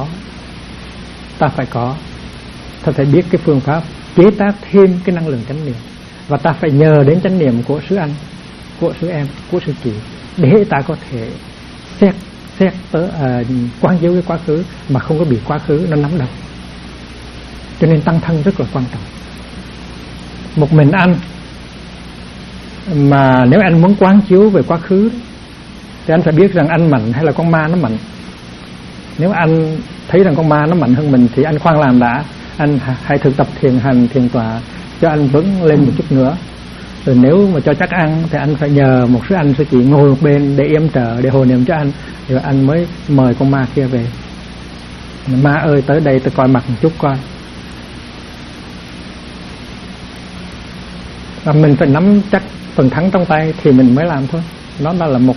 phải biết cái phương pháp chế tác thêm cái năng lượng chánh niệm, và ta phải nhờ đến chánh niệm của sư anh, của sư em, của sư chị, để ta có thể xét tới quán chiếu cái quá khứ mà không có bị quá khứ nó nắm đầu. Cho nên tăng thân rất là quan trọng. Một mình anh mà nếu anh muốn quán chiếu về quá khứ thì anh phải biết rằng anh mạnh hay là con ma nó mạnh. Nếu anh thấy rằng con ma nó mạnh hơn mình thì anh khoan làm đã, anh hãy thực tập thiền hành, thiền tọa cho anh vững lên một chút nữa. Rồi nếu mà cho chắc ăn thì anh phải nhờ một số anh sư chị ngồi một bên để yểm trợ, để hộ niệm cho anh, rồi anh mới mời con ma kia về. Ma ơi, tới đây tôi coi mặt một chút coi. Và mình phải nắm chắc phần thắng trong tay thì mình mới làm thôi. Đó là một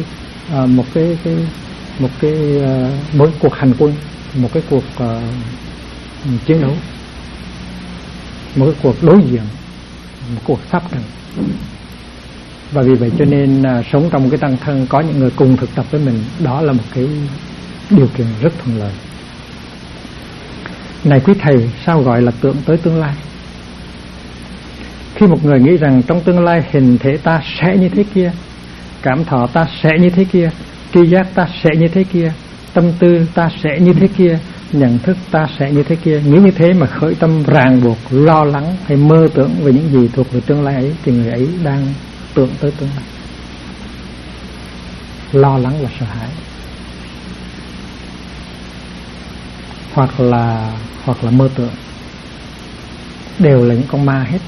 cuộc hành quân, một cái cuộc chiến đấu, một cái cuộc đối diện, một cuộc pháp trận. Và vì vậy cho nên sống trong một cái tăng thân có những người cùng thực tập với mình, đó là một cái điều kiện rất thuận lợi. Này quý thầy, sao gọi là tưởng tới tương lai? Khi một người nghĩ rằng trong tương lai hình thể ta sẽ như thế kia, cảm thọ ta sẽ như thế kia, tri giác ta sẽ như thế kia, tâm tư ta sẽ như thế kia, nhận thức ta sẽ như thế kia, nghĩ như thế mà khởi tâm ràng buộc, lo lắng hay mơ tưởng về những gì thuộc về tương lai ấy, thì người ấy đang tưởng tới tương lai. Lo lắng là sợ hãi. hoặc là mơ tưởng, đều là những con ma hết.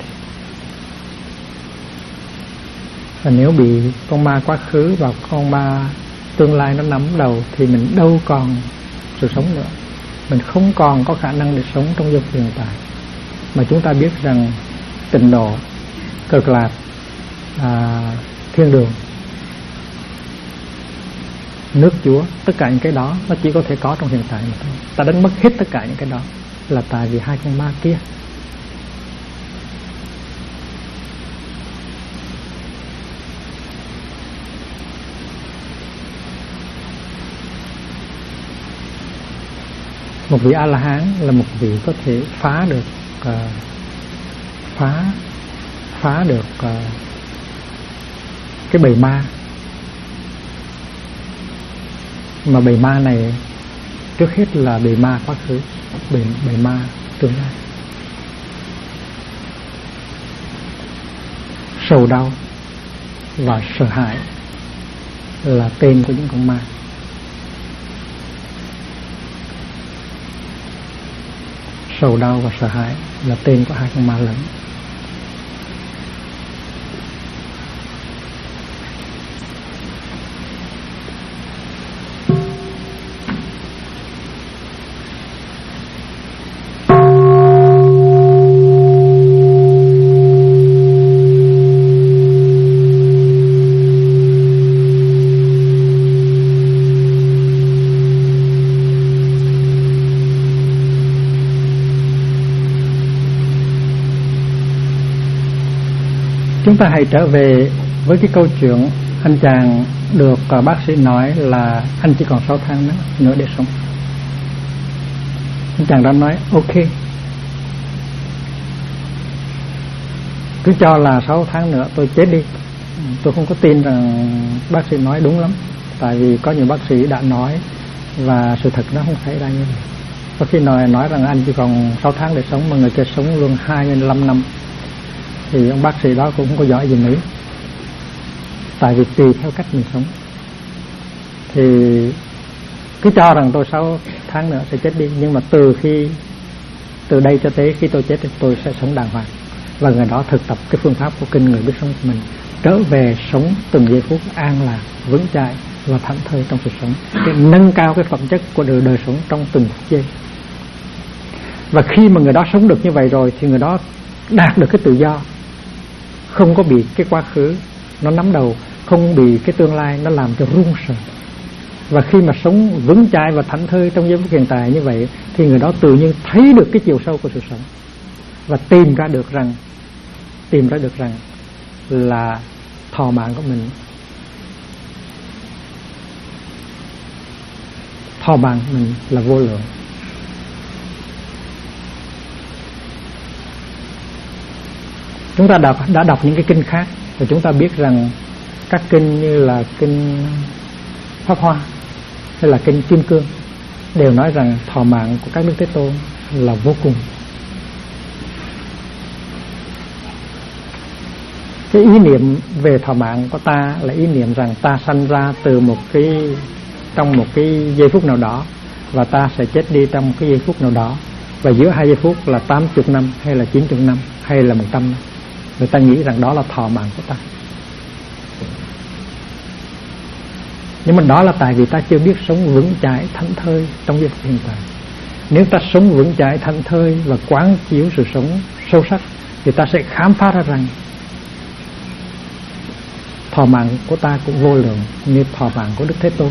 Và nếu bị con ma quá khứ và con ma tương lai nó nắm đầu thì mình đâu còn sự sống nữa. Mình không còn có khả năng để sống trong giây phút hiện tại. Mà chúng ta biết rằng tịnh độ, cực lạc, thiên đường, nước Chúa, tất cả những cái đó nó chỉ có thể có trong hiện tại mà thôi. Ta đánh mất hết tất cả những cái đó là tại vì hai con ma kia. Một vị A-la-hán là một vị có thể phá được cái bầy ma. Mà bầy ma này trước hết là bầy ma quá khứ, bầy ma tương lai. Sầu đau và sợ hãi là tên của những con ma. Sầu đau và sợ hãi là tên của hai con ma lớn. Chúng ta hãy trở về với cái câu chuyện anh chàng được bác sĩ nói là anh chỉ còn 6 tháng nữa để sống. Anh chàng đã nói ok, cứ cho là 6 tháng nữa tôi chết đi. Tôi không có tin rằng bác sĩ nói đúng lắm. Tại vì có nhiều bác sĩ đã nói và sự thật nó không xảy ra như vậy. Có khi nói rằng anh chỉ còn 6 tháng để sống mà người kia sống luôn 25 năm, thì ông bác sĩ đó cũng không có giỏi gì nữa. Tại vì tùy theo cách mình sống. Thì cứ cho rằng tôi 6 tháng nữa sẽ chết đi, nhưng mà từ đây cho tới khi tôi chết thì tôi sẽ sống đàng hoàng. Và người đó thực tập cái phương pháp của kinh Người Biết Sống của mình, trở về sống từng giây phút an lạc, vững chãi và thảnh thơi trong cuộc sống, để nâng cao cái phẩm chất của đời sống trong từng phút giây. Và khi mà người đó sống được như vậy rồi thì người đó đạt được cái tự do, không có bị cái quá khứ nó nắm đầu, không bị cái tương lai nó làm cho run sợ. Và khi mà sống vững chãi và thảnh thơi trong giây phút hiện tại như vậy thì người đó tự nhiên thấy được cái chiều sâu của sự sống và tìm ra được rằng là thọ mạng của mình, thọ mạng mình là vô lượng. Chúng ta đã đọc những cái kinh khác và chúng ta biết rằng các kinh như là kinh Pháp Hoa hay là kinh Kim Cương đều nói rằng thọ mạng của các Đức Thế Tôn là vô cùng. Cái ý niệm về thọ mạng của ta là ý niệm rằng ta sanh ra từ trong một cái giây phút nào đó và ta sẽ chết đi trong cái giây phút nào đó, và giữa hai giây phút là 80 năm hay là 90 năm hay là 100 năm. Người ta nghĩ rằng đó là thọ mạng của ta. Nhưng mà đó là tại vì ta chưa biết sống vững chãi thảnh thơi trong giây phút hiện tại. Nếu ta sống vững chãi thảnh thơi và quán chiếu sự sống sâu sắc thì ta sẽ khám phá ra rằng thọ mạng của ta cũng vô lượng như thọ mạng của Đức Thế Tôn.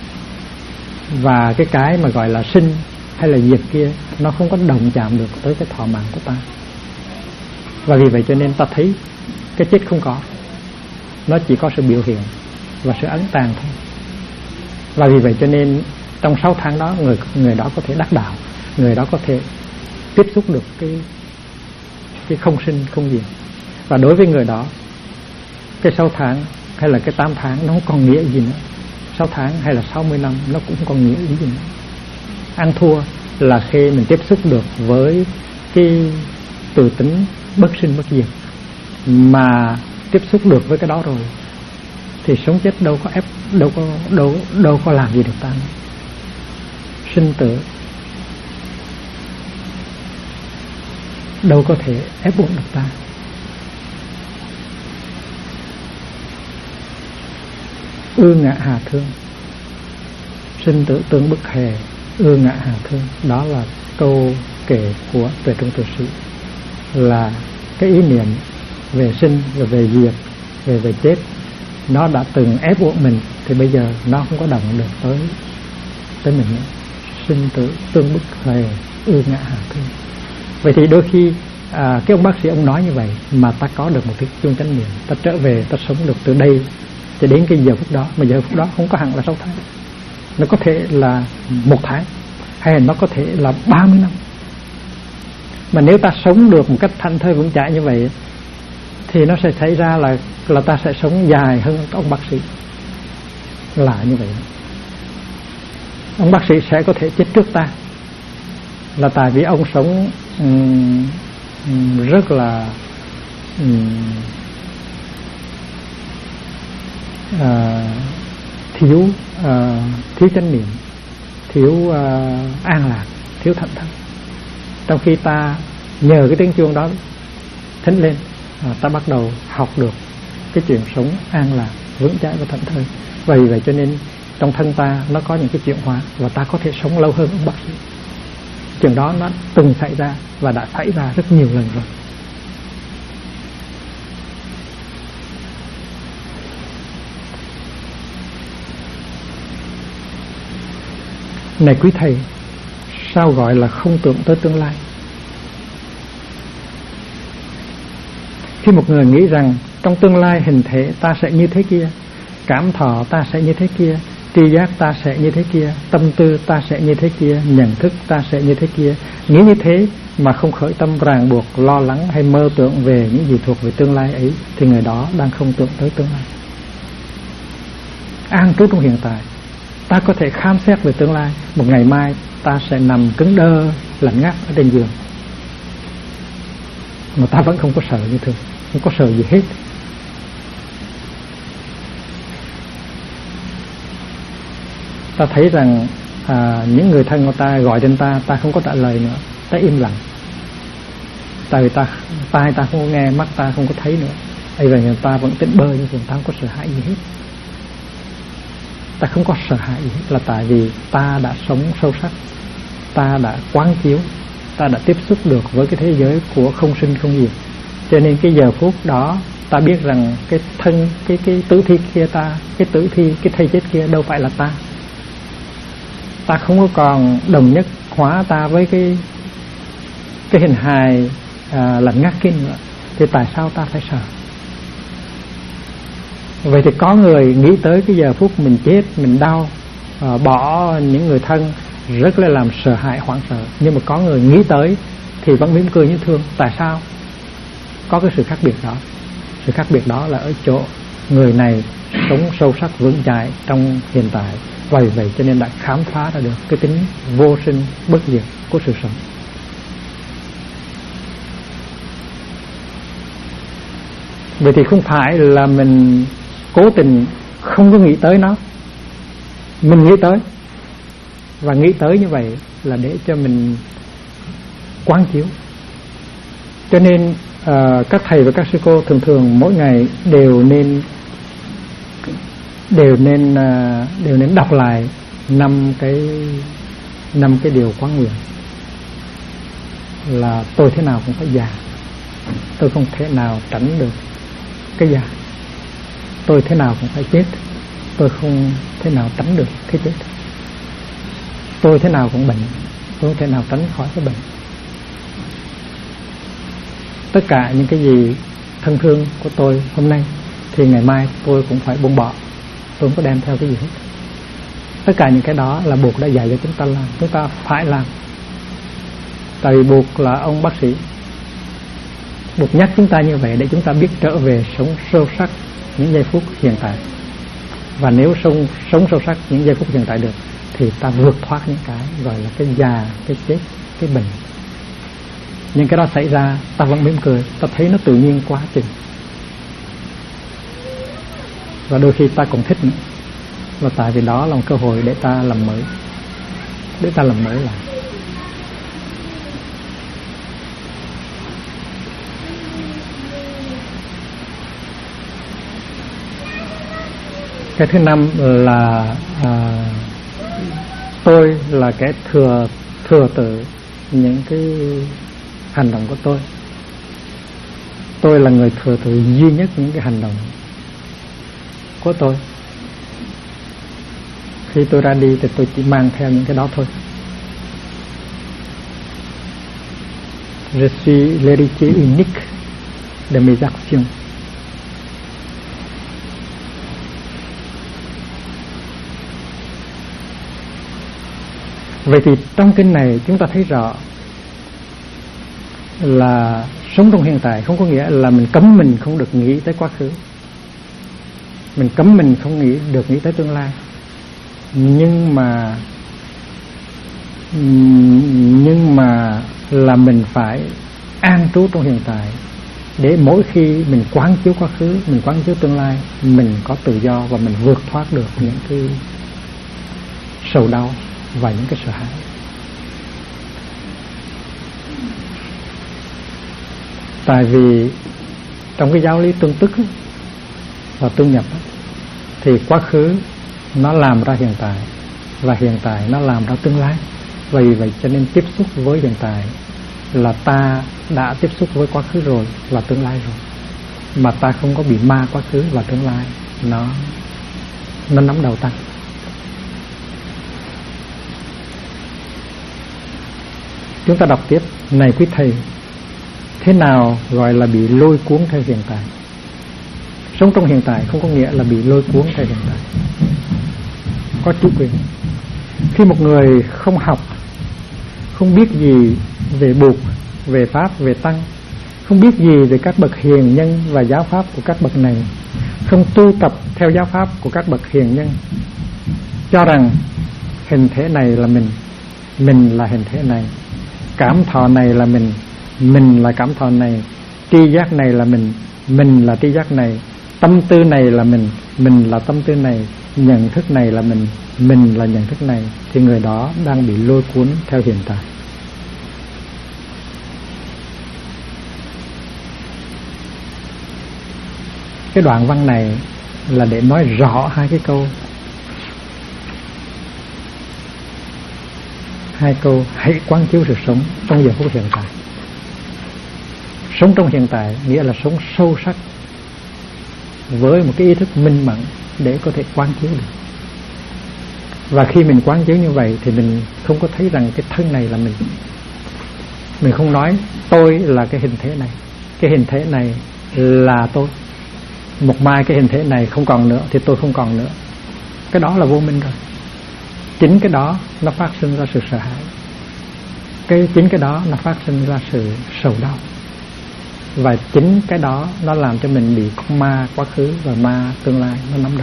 Và cái mà gọi là sinh hay là diệt kia nó không có đồng chạm được tới cái thọ mạng của ta. Và vì vậy cho nên ta thấy cái chết không có, nó chỉ có sự biểu hiện và sự ấn tàn thôi. Và vì vậy cho nên trong 6 tháng đó người đó có thể đắc đạo, người đó có thể tiếp xúc được cái không sinh không diệt. Và đối với người đó, cái 6 tháng hay là cái 8 tháng nó không còn nghĩa gì nữa. 6 tháng hay là 60 năm nó cũng không còn nghĩa gì nữa. Ăn thua là khi mình tiếp xúc được với cái từ tính bất sinh bất diệt, mà tiếp xúc được với cái đó rồi thì sống chết đâu có ép, đâu có làm gì được ta. Sinh tử đâu có thể ép buộc được ta. Ưa ngã hà thương, sinh tử tương bức hề, ưa ngã hà thương. Đó là câu kể của Tuệ Trung Tử Sĩ, là cái ý niệm về sinh và về diệt, về chết, nó đã từng ép buộc mình, thì bây giờ nó không có động được tới mình nữa. Sinh tử tương bức hề, ưa ngã hà thương. Vậy thì đôi khi cái ông bác sĩ ông nói như vậy mà ta có được một cái chuông chánh niệm, ta trở về, ta sống được từ đây cho đến cái giờ phút đó. Mà giờ phút đó không có hẳn là 6 tháng, nó có thể là 1 tháng, hay là nó có thể là 30 năm. Mà nếu ta sống được một cách thảnh thơi vững chãi như vậy thì nó sẽ xảy ra là ta sẽ sống dài hơn ông bác sĩ. Là như vậy. Ông bác sĩ sẽ có thể chết trước ta, là tại vì ông sống rất là thiếu chánh niệm, thiếu an lạc, thiếu thảnh thơi. Trong khi ta nhờ cái tiếng chuông đó thính lên, ta bắt đầu học được cái chuyện sống an lạc, vững chãi và thảnh thơi. Vì vậy cho nên trong thân ta nó có những cái chuyển hóa, và ta có thể sống lâu hơn ông bác sĩ. Chuyện đó nó từng xảy ra và đã xảy ra rất nhiều lần rồi. Này quý thầy, sao gọi là không tưởng tới tương lai? Khi một người nghĩ rằng trong tương lai hình thể ta sẽ như thế kia, cảm thọ ta sẽ như thế kia, tri giác ta sẽ như thế kia, tâm tư ta sẽ như thế kia, nhận thức ta sẽ như thế kia, nghĩ như thế mà không khởi tâm ràng buộc, lo lắng hay mơ tưởng về những gì thuộc về tương lai ấy, thì người đó đang không tưởng tới tương lai. An trú trong hiện tại, ta có thể khám xét về tương lai. Một ngày mai ta sẽ nằm cứng đơ, lạnh ngắt ở trên giường, mà ta vẫn không có sợ như thường, không có sợ gì hết. Ta thấy rằng những người thân của ta gọi trên ta, ta không có trả lời nữa, ta im lặng. Tại vì tai ta không có nghe, mắt ta không có thấy nữa. Vậy người ta vẫn tỉnh bơ như thường, ta không có sợ hãi gì hết. Ta không có sợ hãi gì hết, là tại vì ta đã sống sâu sắc, ta đã quán chiếu, ta đã tiếp xúc được với cái thế giới của không sinh không diệt. Cho nên cái giờ phút đó ta biết rằng cái thân, cái tử thi kia ta, cái tử thi, cái thây chết kia đâu phải là ta. Ta không có còn đồng nhất hóa ta với cái hình hài lạnh ngắt kia nữa. Thì tại sao ta phải sợ? Vậy thì có người nghĩ tới cái giờ phút mình chết, mình đau, bỏ những người thân, rất là làm sợ hãi, hoảng sợ. Nhưng mà có người nghĩ tới thì vẫn mỉm cười như thương. Tại sao? Có cái sự khác biệt đó. Sự khác biệt đó là ở chỗ người này sống sâu sắc vững chãi trong hiện tại. Vậy cho nên đã khám phá ra được cái tính vô sinh bất diệt của sự sống. Vậy thì không phải là mình cố tình không có nghĩ tới nó, mình nghĩ tới, và nghĩ tới như vậy là để cho mình quán chiếu. Cho nên các thầy và các sư cô thường mỗi ngày đều nên đọc lại 5 cái điều quán nguyện. Là tôi thế nào cũng phải già, tôi không thể nào tránh được cái già. Tôi thế nào cũng phải chết, tôi không thể nào tránh được cái chết. Tôi thế nào cũng bệnh, tôi không thể nào tránh khỏi cái bệnh. Tất cả những cái gì thân thương của tôi hôm nay thì ngày mai tôi cũng phải buông bỏ, tôi không có đem theo cái gì hết. Tất cả những cái đó là buộc đã dạy cho chúng ta làm, chúng ta phải làm. Tại vì buộc là ông bác sĩ buộc nhắc chúng ta như vậy để chúng ta biết trở về sống sâu sắc những giây phút hiện tại. Và nếu sống sâu sắc những giây phút hiện tại được thì ta vượt thoát những cái gọi là cái già, cái chết, cái bệnh. Nhưng cái đó xảy ra ta vẫn mỉm cười, ta thấy nó tự nhiên quá chừng. Và đôi khi ta cũng thích nữa, và tại vì đó là một cơ hội để ta làm mới, lại. Cái thứ năm là tôi là kẻ thừa tự những cái hành động của tôi. Tôi là người thừa tự duy nhất những cái hành động của tôi. Khi tôi ra đi thì tôi chỉ mang theo những cái đó thôi. Je suis l'héritier unique de mes actions. Vậy thì trong kinh này chúng ta thấy rõ là sống trong hiện tại không có nghĩa là mình cấm mình không được nghĩ tới quá khứ, mình cấm mình không được nghĩ tới tương lai, nhưng mà là mình phải an trú trong hiện tại, để mỗi khi mình quán chiếu quá khứ, mình quán chiếu tương lai, mình có tự do và mình vượt thoát được những cái sầu đau và những cái sợ hãi. Tại vì trong cái giáo lý tương tức và tương nhập thì quá khứ nó làm ra hiện tại và hiện tại nó làm ra tương lai. Vì vậy cho nên tiếp xúc với hiện tại là ta đã tiếp xúc với quá khứ rồi và tương lai rồi, mà ta không có bị ma quá khứ và tương lai nó nắm đầu ta. Chúng ta đọc tiếp. Này quý thầy, thế nào gọi là bị lôi cuốn theo hiện tại? Sống trong hiện tại không có nghĩa là bị lôi cuốn theo hiện tại. Có chủ quyền. Khi một người không học, không biết gì về Bụt, về Pháp, về Tăng, không biết gì về các bậc hiền nhân và giáo pháp của các bậc này, không tu tập theo giáo pháp của các bậc hiền nhân, cho rằng hình thể này là mình là hình thể này, cảm thọ này là mình là cảm thọ này, tri giác này là mình là tri giác này, tâm tư này là mình là tâm tư này, nhận thức này là mình là nhận thức này, thì người đó đang bị lôi cuốn theo hiện tại. Cái đoạn văn này là để nói rõ hai câu hãy quán chiếu sự sống trong giờ phút hiện tại. Sống trong hiện tại nghĩa là sống sâu sắc với một cái ý thức minh mẫn để có thể quán chiếu được. Và khi mình quán chiếu như vậy thì mình không có thấy rằng cái thân này là mình. Mình không nói tôi là cái hình thể này, cái hình thể này là tôi. Một mai cái hình thể này không còn nữa thì tôi không còn nữa. Cái đó là vô minh rồi. Chính cái đó nó phát sinh ra sự sợ hãi. Chính cái đó nó phát sinh ra sự sầu đau. Và chính cái đó nó làm cho mình bị con ma quá khứ và ma tương lai nó nắm đầu.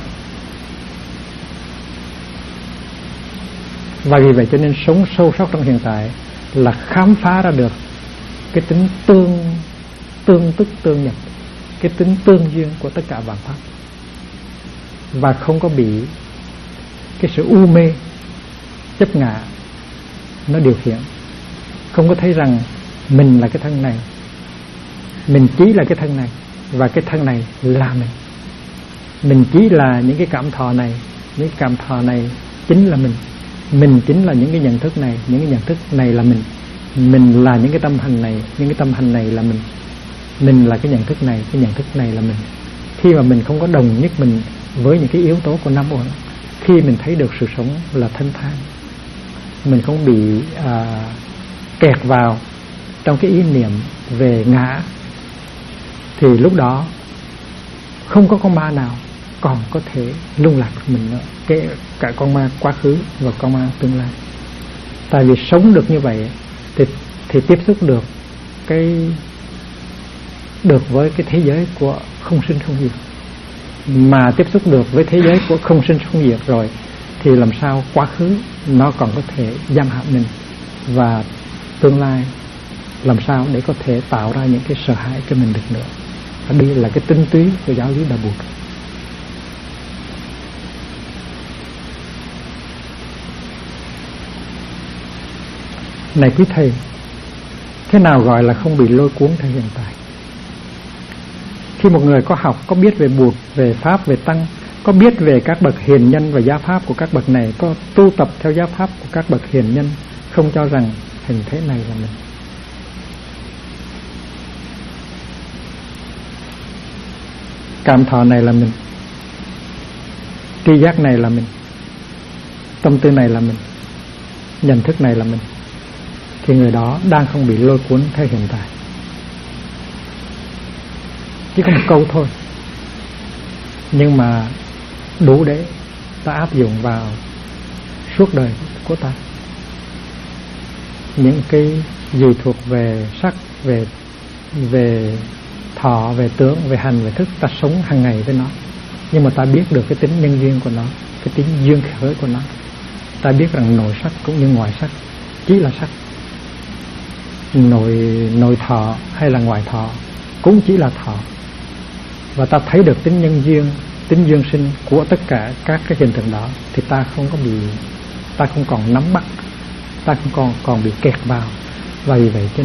Và vì vậy cho nên sống sâu sắc trong hiện tại là khám phá ra được cái tính tương tức tương nhập, cái tính tương duyên của tất cả vạn pháp, và không có bị cái sự u mê chấp ngã nó điều khiển. Không có thấy rằng mình là cái thân này, mình chỉ là cái thân này, và cái thân này là mình chỉ là những cái cảm thọ này, những cái cảm thọ này chính là mình chính là những cái nhận thức này, những cái nhận thức này là mình là những cái tâm hành này, những cái tâm hành này là mình là cái nhận thức này, cái nhận thức này là mình. Khi mà mình không có đồng nhất mình với những cái yếu tố của năm uẩn, khi mình thấy được sự sống là thanh thản, mình không bị kẹt vào trong cái ý niệm về ngã, thì lúc đó không có con ma nào còn có thể lung lạc mình nữa, cả con ma quá khứ và con ma tương lai. Tại vì sống được như vậy thì tiếp xúc được với cái thế giới của không sinh không diệt. Mà tiếp xúc được với thế giới của không sinh không diệt rồi thì làm sao quá khứ nó còn có thể giam hãm mình, và tương lai làm sao để có thể tạo ra những cái sợ hãi cho mình được nữa. Và đây là cái tinh túy của giáo lý Đạo Bụt. Này quý thầy, thế nào gọi là không bị lôi cuốn theo hiện tại? Khi một người có học, có biết về Bụt, về Pháp, về Tăng, có biết về các bậc hiền nhân và giáo pháp của các bậc này, có tu tập theo giáo pháp của các bậc hiền nhân, không cho rằng hình thế này là mình. Cảm thọ này là mình, tri giác này là mình, tâm tư này là mình, nhận thức này là mình, thì người đó đang không bị lôi cuốn theo hiện tại. Chỉ có một câu thôi, nhưng mà đủ để ta áp dụng vào suốt đời của ta. Những cái gì thuộc về sắc, về thọ, về tướng, về hành, về thức, ta sống hàng ngày với nó, nhưng mà ta biết được cái tính nhân duyên của nó, cái tính duyên khởi của nó. Ta biết rằng nội sắc cũng như ngoại sắc chỉ là sắc, nội thọ hay là ngoại thọ cũng chỉ là thọ. Và ta thấy được tính nhân duyên, tính duyên sinh của tất cả các cái hiện tượng đó, thì ta không có bị, ta không còn nắm bắt, ta không còn bị kẹt vào. Và vì vậy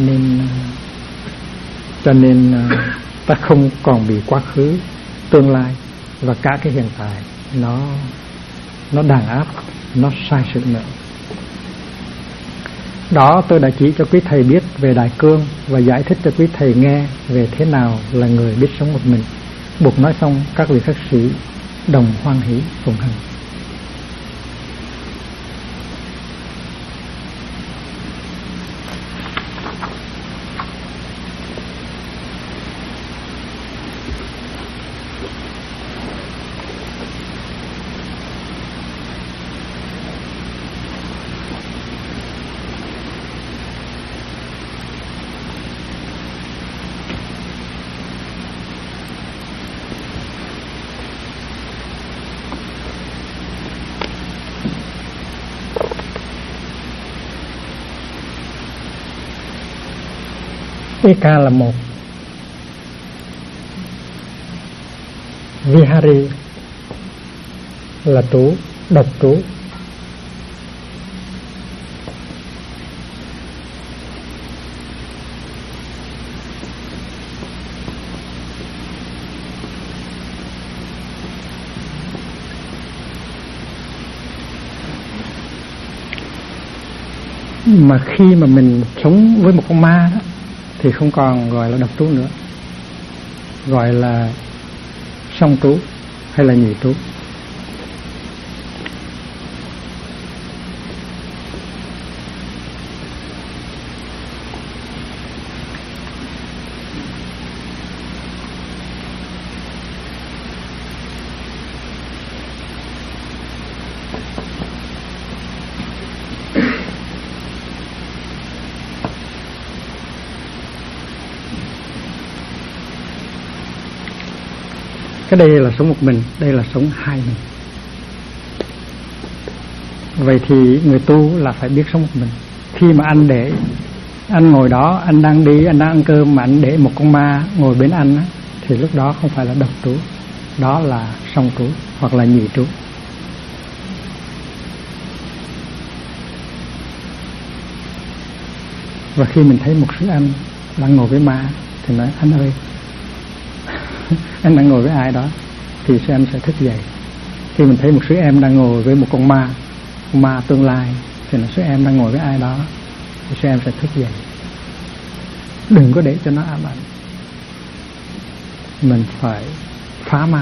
cho nên ta không còn bị quá khứ, tương lai và cả cái hiện tại nó đàn áp, nó sai sự nữa. Đó, tôi đã chỉ cho quý thầy biết về Đại Cương và giải thích cho quý thầy nghe về thế nào là người biết sống một mình. Buộc nói xong, các vị khách sĩ đồng hoan hỷ phụng hành. Eka là một, Vihari là trú, độc trú. Mà khi mà mình sống với một con ma đó thì không còn gọi là độc trú nữa, gọi là song trú hay là nhị trú. Cái đây là sống một mình, đây là sống hai mình. Vậy thì người tu là phải biết sống một mình. Khi mà anh ngồi đó, anh đang đi, anh đang ăn cơm mà anh để một con ma ngồi bên anh á, thì lúc đó không phải là độc trú, đó là song trú hoặc là nhị trú. Và khi mình thấy một sư anh đang ngồi với ma thì nói: anh ơi, anh đang ngồi với ai đó, thì sư anh sẽ thức dậy. Khi mình thấy một sư em đang ngồi với một con ma tương lai, thì là sư em đang ngồi với ai đó, thì sư em sẽ thức dậy. Đừng có để cho nó ám ảnh. Mình phải phá ma.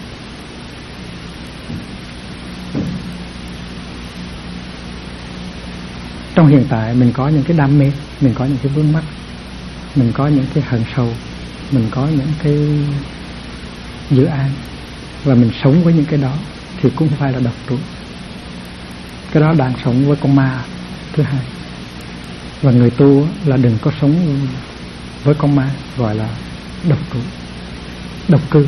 Trong hiện tại mình có những cái đam mê, mình có những cái vướng mắc, mình có những cái hận sầu, mình có những cái dự án, và mình sống với những cái đó thì cũng phải là độc trú. Cái đó đang sống với con ma thứ hai. Và người tu là đừng có sống với con ma, gọi là độc trú, độc cư.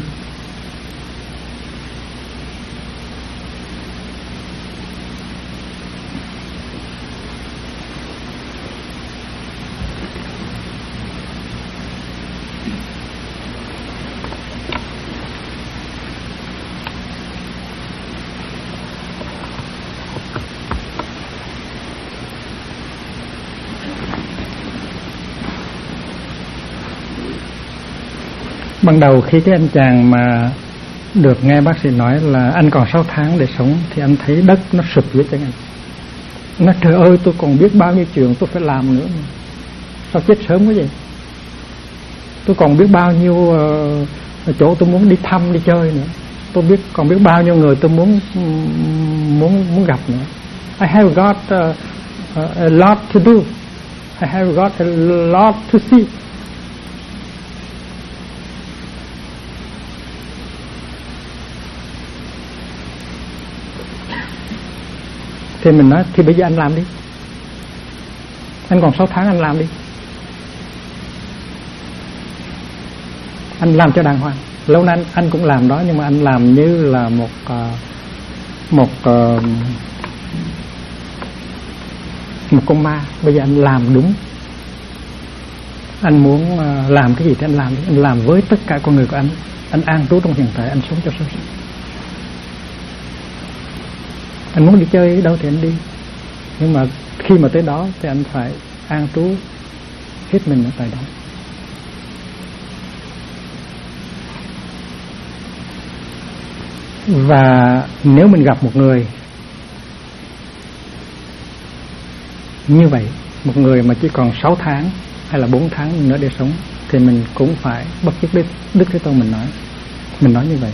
Ban đầu khi cái anh chàng mà được nghe bác sĩ nói là anh còn 6 tháng để sống, thì anh thấy đất nó sụp dưới chân anh. Nói trời ơi, tôi còn biết bao nhiêu chuyện tôi phải làm nữa, sao chết sớm quá vậy? Tôi còn biết bao nhiêu chỗ tôi muốn đi thăm đi chơi nữa, tôi còn biết bao nhiêu người tôi muốn gặp nữa. I have got a lot to do. I have got a lot to see. Thì mình nói thì bây giờ anh làm đi, anh còn 6 tháng anh làm đi, anh làm cho đàng hoàng. Lâu nay anh cũng làm đó, nhưng mà anh làm như là một con ma. Bây giờ anh làm đúng, anh muốn làm cái gì thì anh làm đi. Anh làm với tất cả con người của anh an trú trong hiện tại, anh sống cho sâu sắc. Anh muốn đi chơi đâu thì anh đi, nhưng mà khi mà tới đó thì anh phải an trú hết mình ở tại đó. Và nếu mình gặp một người như vậy, một người mà chỉ còn 6 tháng hay là 4 tháng nữa để sống, thì mình cũng phải bất chấp Đức Thế Tôn mình nói như vậy.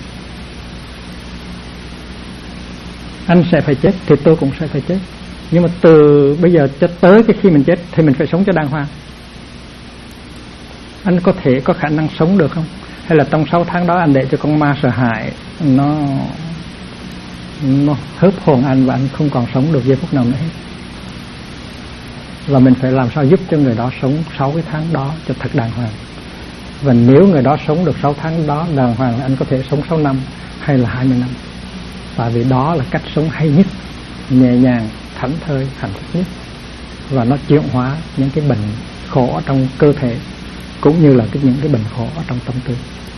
Anh sẽ phải chết thì tôi cũng sẽ phải chết, nhưng mà từ bây giờ cho tới cái khi mình chết thì mình phải sống cho đàng hoàng. Anh có khả năng sống được không? Hay là trong 6 tháng đó anh để cho con ma sợ hãi nó hớp hồn anh và anh không còn sống được giây phút nào nữa hết? Và mình phải làm sao giúp cho người đó sống 6 cái tháng đó cho thật đàng hoàng. Và nếu người đó sống được 6 tháng đó đàng hoàng, anh có thể sống 6 năm hay là 20 năm. Tại vì đó là cách sống hay nhất, nhẹ nhàng, thảnh thơi, hạnh phúc nhất. Và nó chuyển hóa những cái bệnh khổ ở trong cơ thể, cũng như là những cái bệnh khổ ở trong tâm tư.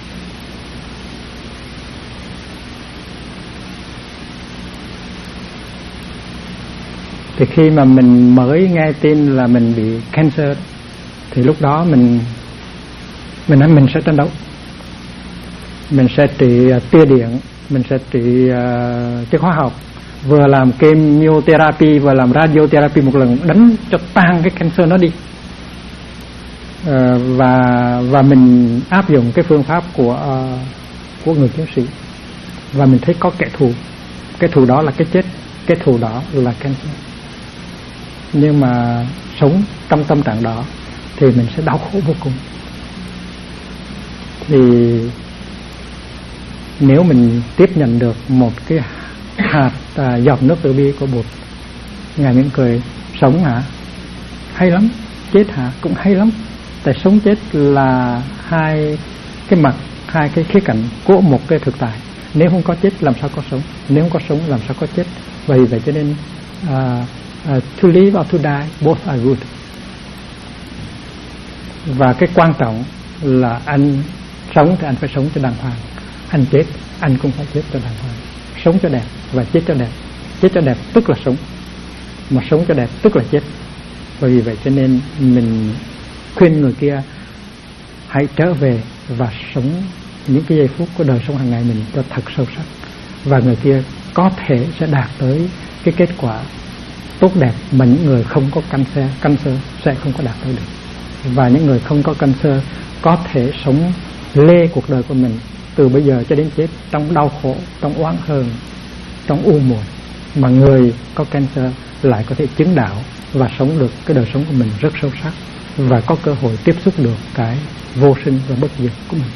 Thì khi mà mình mới nghe tin là mình bị cancer, thì lúc đó mình sẽ tranh đấu. Mình sẽ trị tia điện, mình sẽ trị chất hóa học, vừa làm chemotherapy vừa làm radiotherapy một lần, đánh cho tan cái cancer nó đi. Và mình áp dụng cái phương pháp của người chiến sĩ, và mình thấy có kẻ thù đó là cái chết, kẻ thù đó là cancer. Nhưng mà sống trong tâm trạng đó thì mình sẽ đau khổ vô cùng. Thì nếu mình tiếp nhận được một cái hạt giọt nước từ bi của Bụt, Ngài mỉm cười: sống hả? Hay lắm. Chết hả? Cũng hay lắm. Tại sống chết là hai cái mặt, hai cái khía cạnh của một cái thực tại. Nếu không có chết làm sao có sống, nếu không có sống làm sao có chết. Vì vậy cho nên to live or to die, both are good. Và cái quan trọng là anh sống thì anh phải sống cho đàng hoàng, anh chết anh cũng phải chết cho đàng hoàng. Sống cho đẹp và chết cho đẹp. Chết cho đẹp tức là sống, mà sống cho đẹp tức là chết. Và vì vậy cho nên mình khuyên người kia hãy trở về và sống những cái giây phút của đời sống hàng ngày mình cho thật sâu sắc, và người kia có thể sẽ đạt tới cái kết quả tốt đẹp mà những người không có cancer sẽ không có đạt tới được. Và những người không có cancer có thể sống lê cuộc đời của mình từ bây giờ cho đến chết trong đau khổ, trong oán hờn, trong u muội, mà người có cancer lại có thể chứng đạo và sống được cái đời sống của mình rất sâu sắc, và có cơ hội tiếp xúc được cái vô sinh và bất diệt của mình.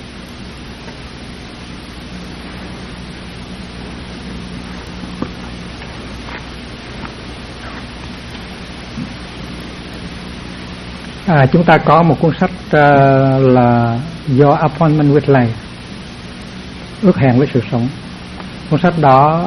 Chúng ta có một cuốn sách là do Appointment with Life, ước hẹn với sự sống. Cuốn sách đó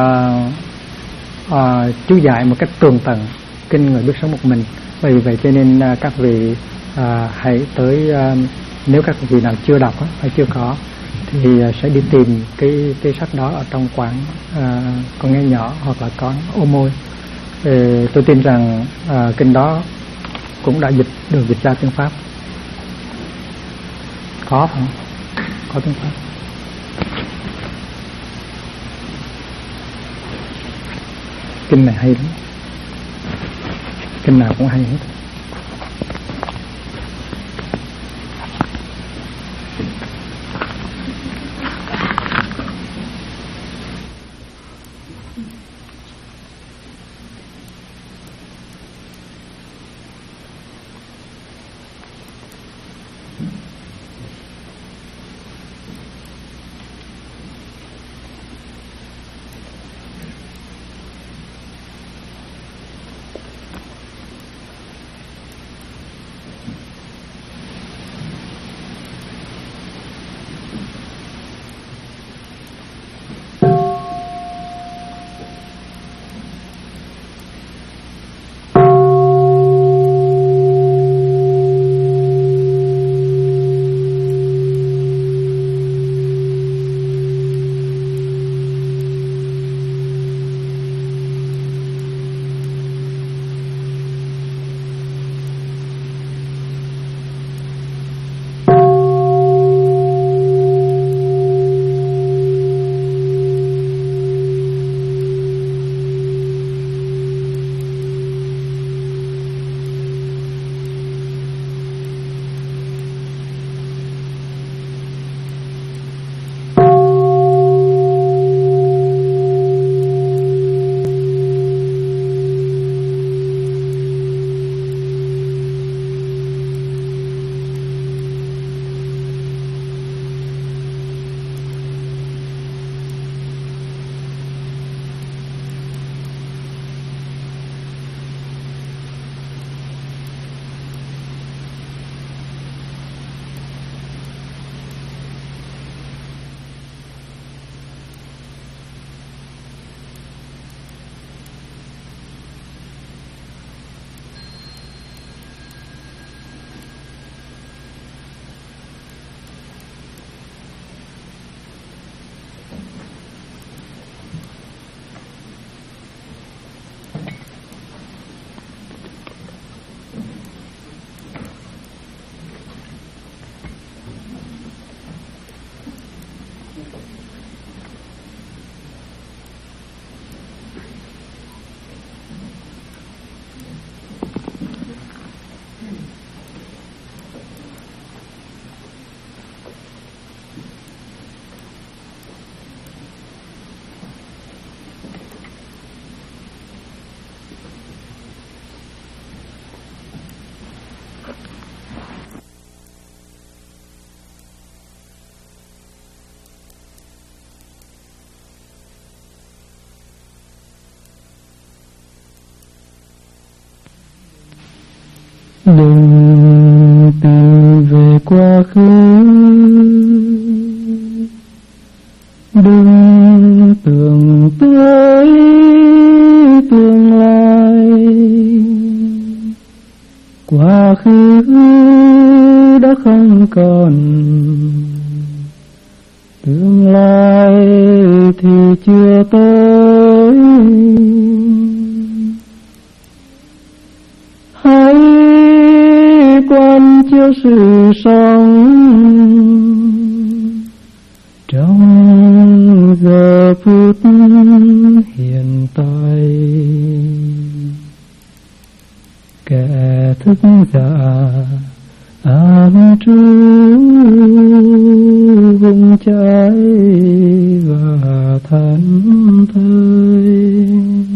chú giải một cách tường tận kinh Người Biết Sống Một Mình. Vì vậy cho nên các vị hãy tới, nếu các vị nào chưa đọc hay chưa có thì sẽ đi tìm cái sách đó ở trong quán con nghe nhỏ hoặc là quán ô môi. Tôi tin rằng kinh đó cũng đã được dịch ra tiếng Pháp. Có không? Có tiếng Pháp. kinh này hay lắm, kinh nào cũng hay hết. Đừng tìm về quá khứ, đừng tưởng tới tương lai. Quá khứ đã không còn, tương lai thì chưa tới. Hãy quan chiếu sự sống trong giờ phút hiện tại. Kẻ thức giả an trú vùng trái và thẫn thơi.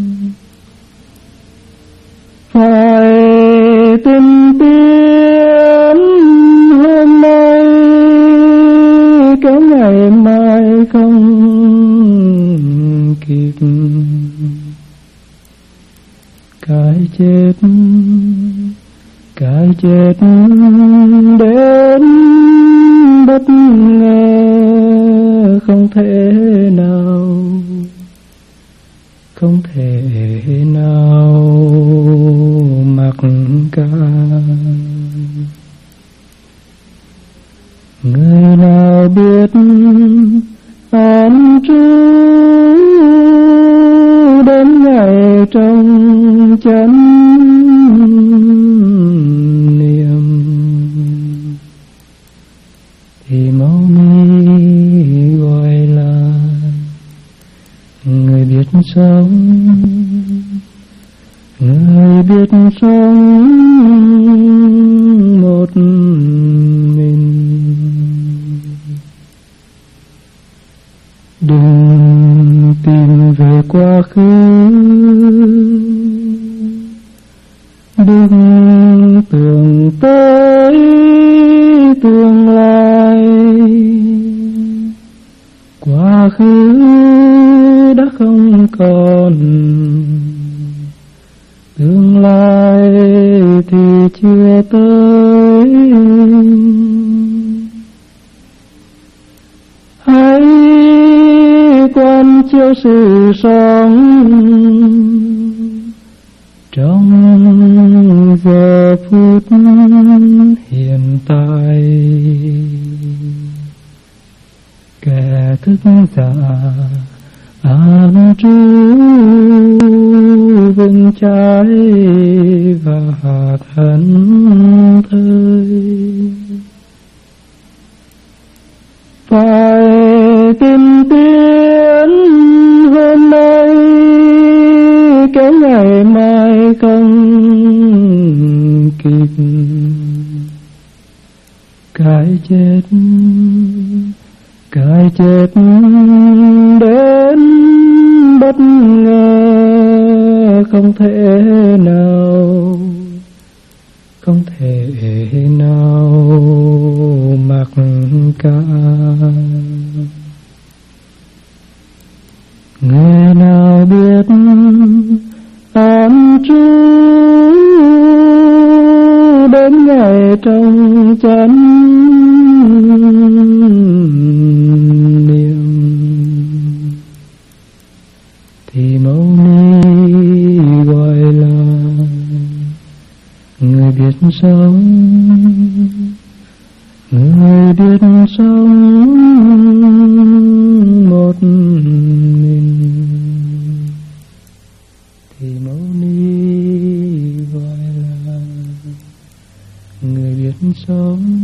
Phải tìm tiến hôm nay, cái ngày mai không kịp. Cái chết đến bất ngờ, không thể nào mặc cả. Người nào biết an trú đến ngày trong chánh niệm thì mau mi gọi là người biết sống. người biết sống một mình. Đừng tìm về quá khứ, đừng tưởng tới tương lai. Quá khứ đã không còn, tương lai thì chưa tới. Hãy quan chiếu sự sống trong giờ phút hiện tại. Kẻ thức giả an trú vững chãi và thẫn thơi. Phải tìm tiến hôm nay, cái ngày mai không kịp. Cái chết đến bất ngờ, không thể nào mặc cả. Người nào biết an trú đến ngày trong chánh niệm, thì Mâu Ni gọi là người biết sống, người biết sống một mình. Thì Mâu Ni gọi là người biết sống.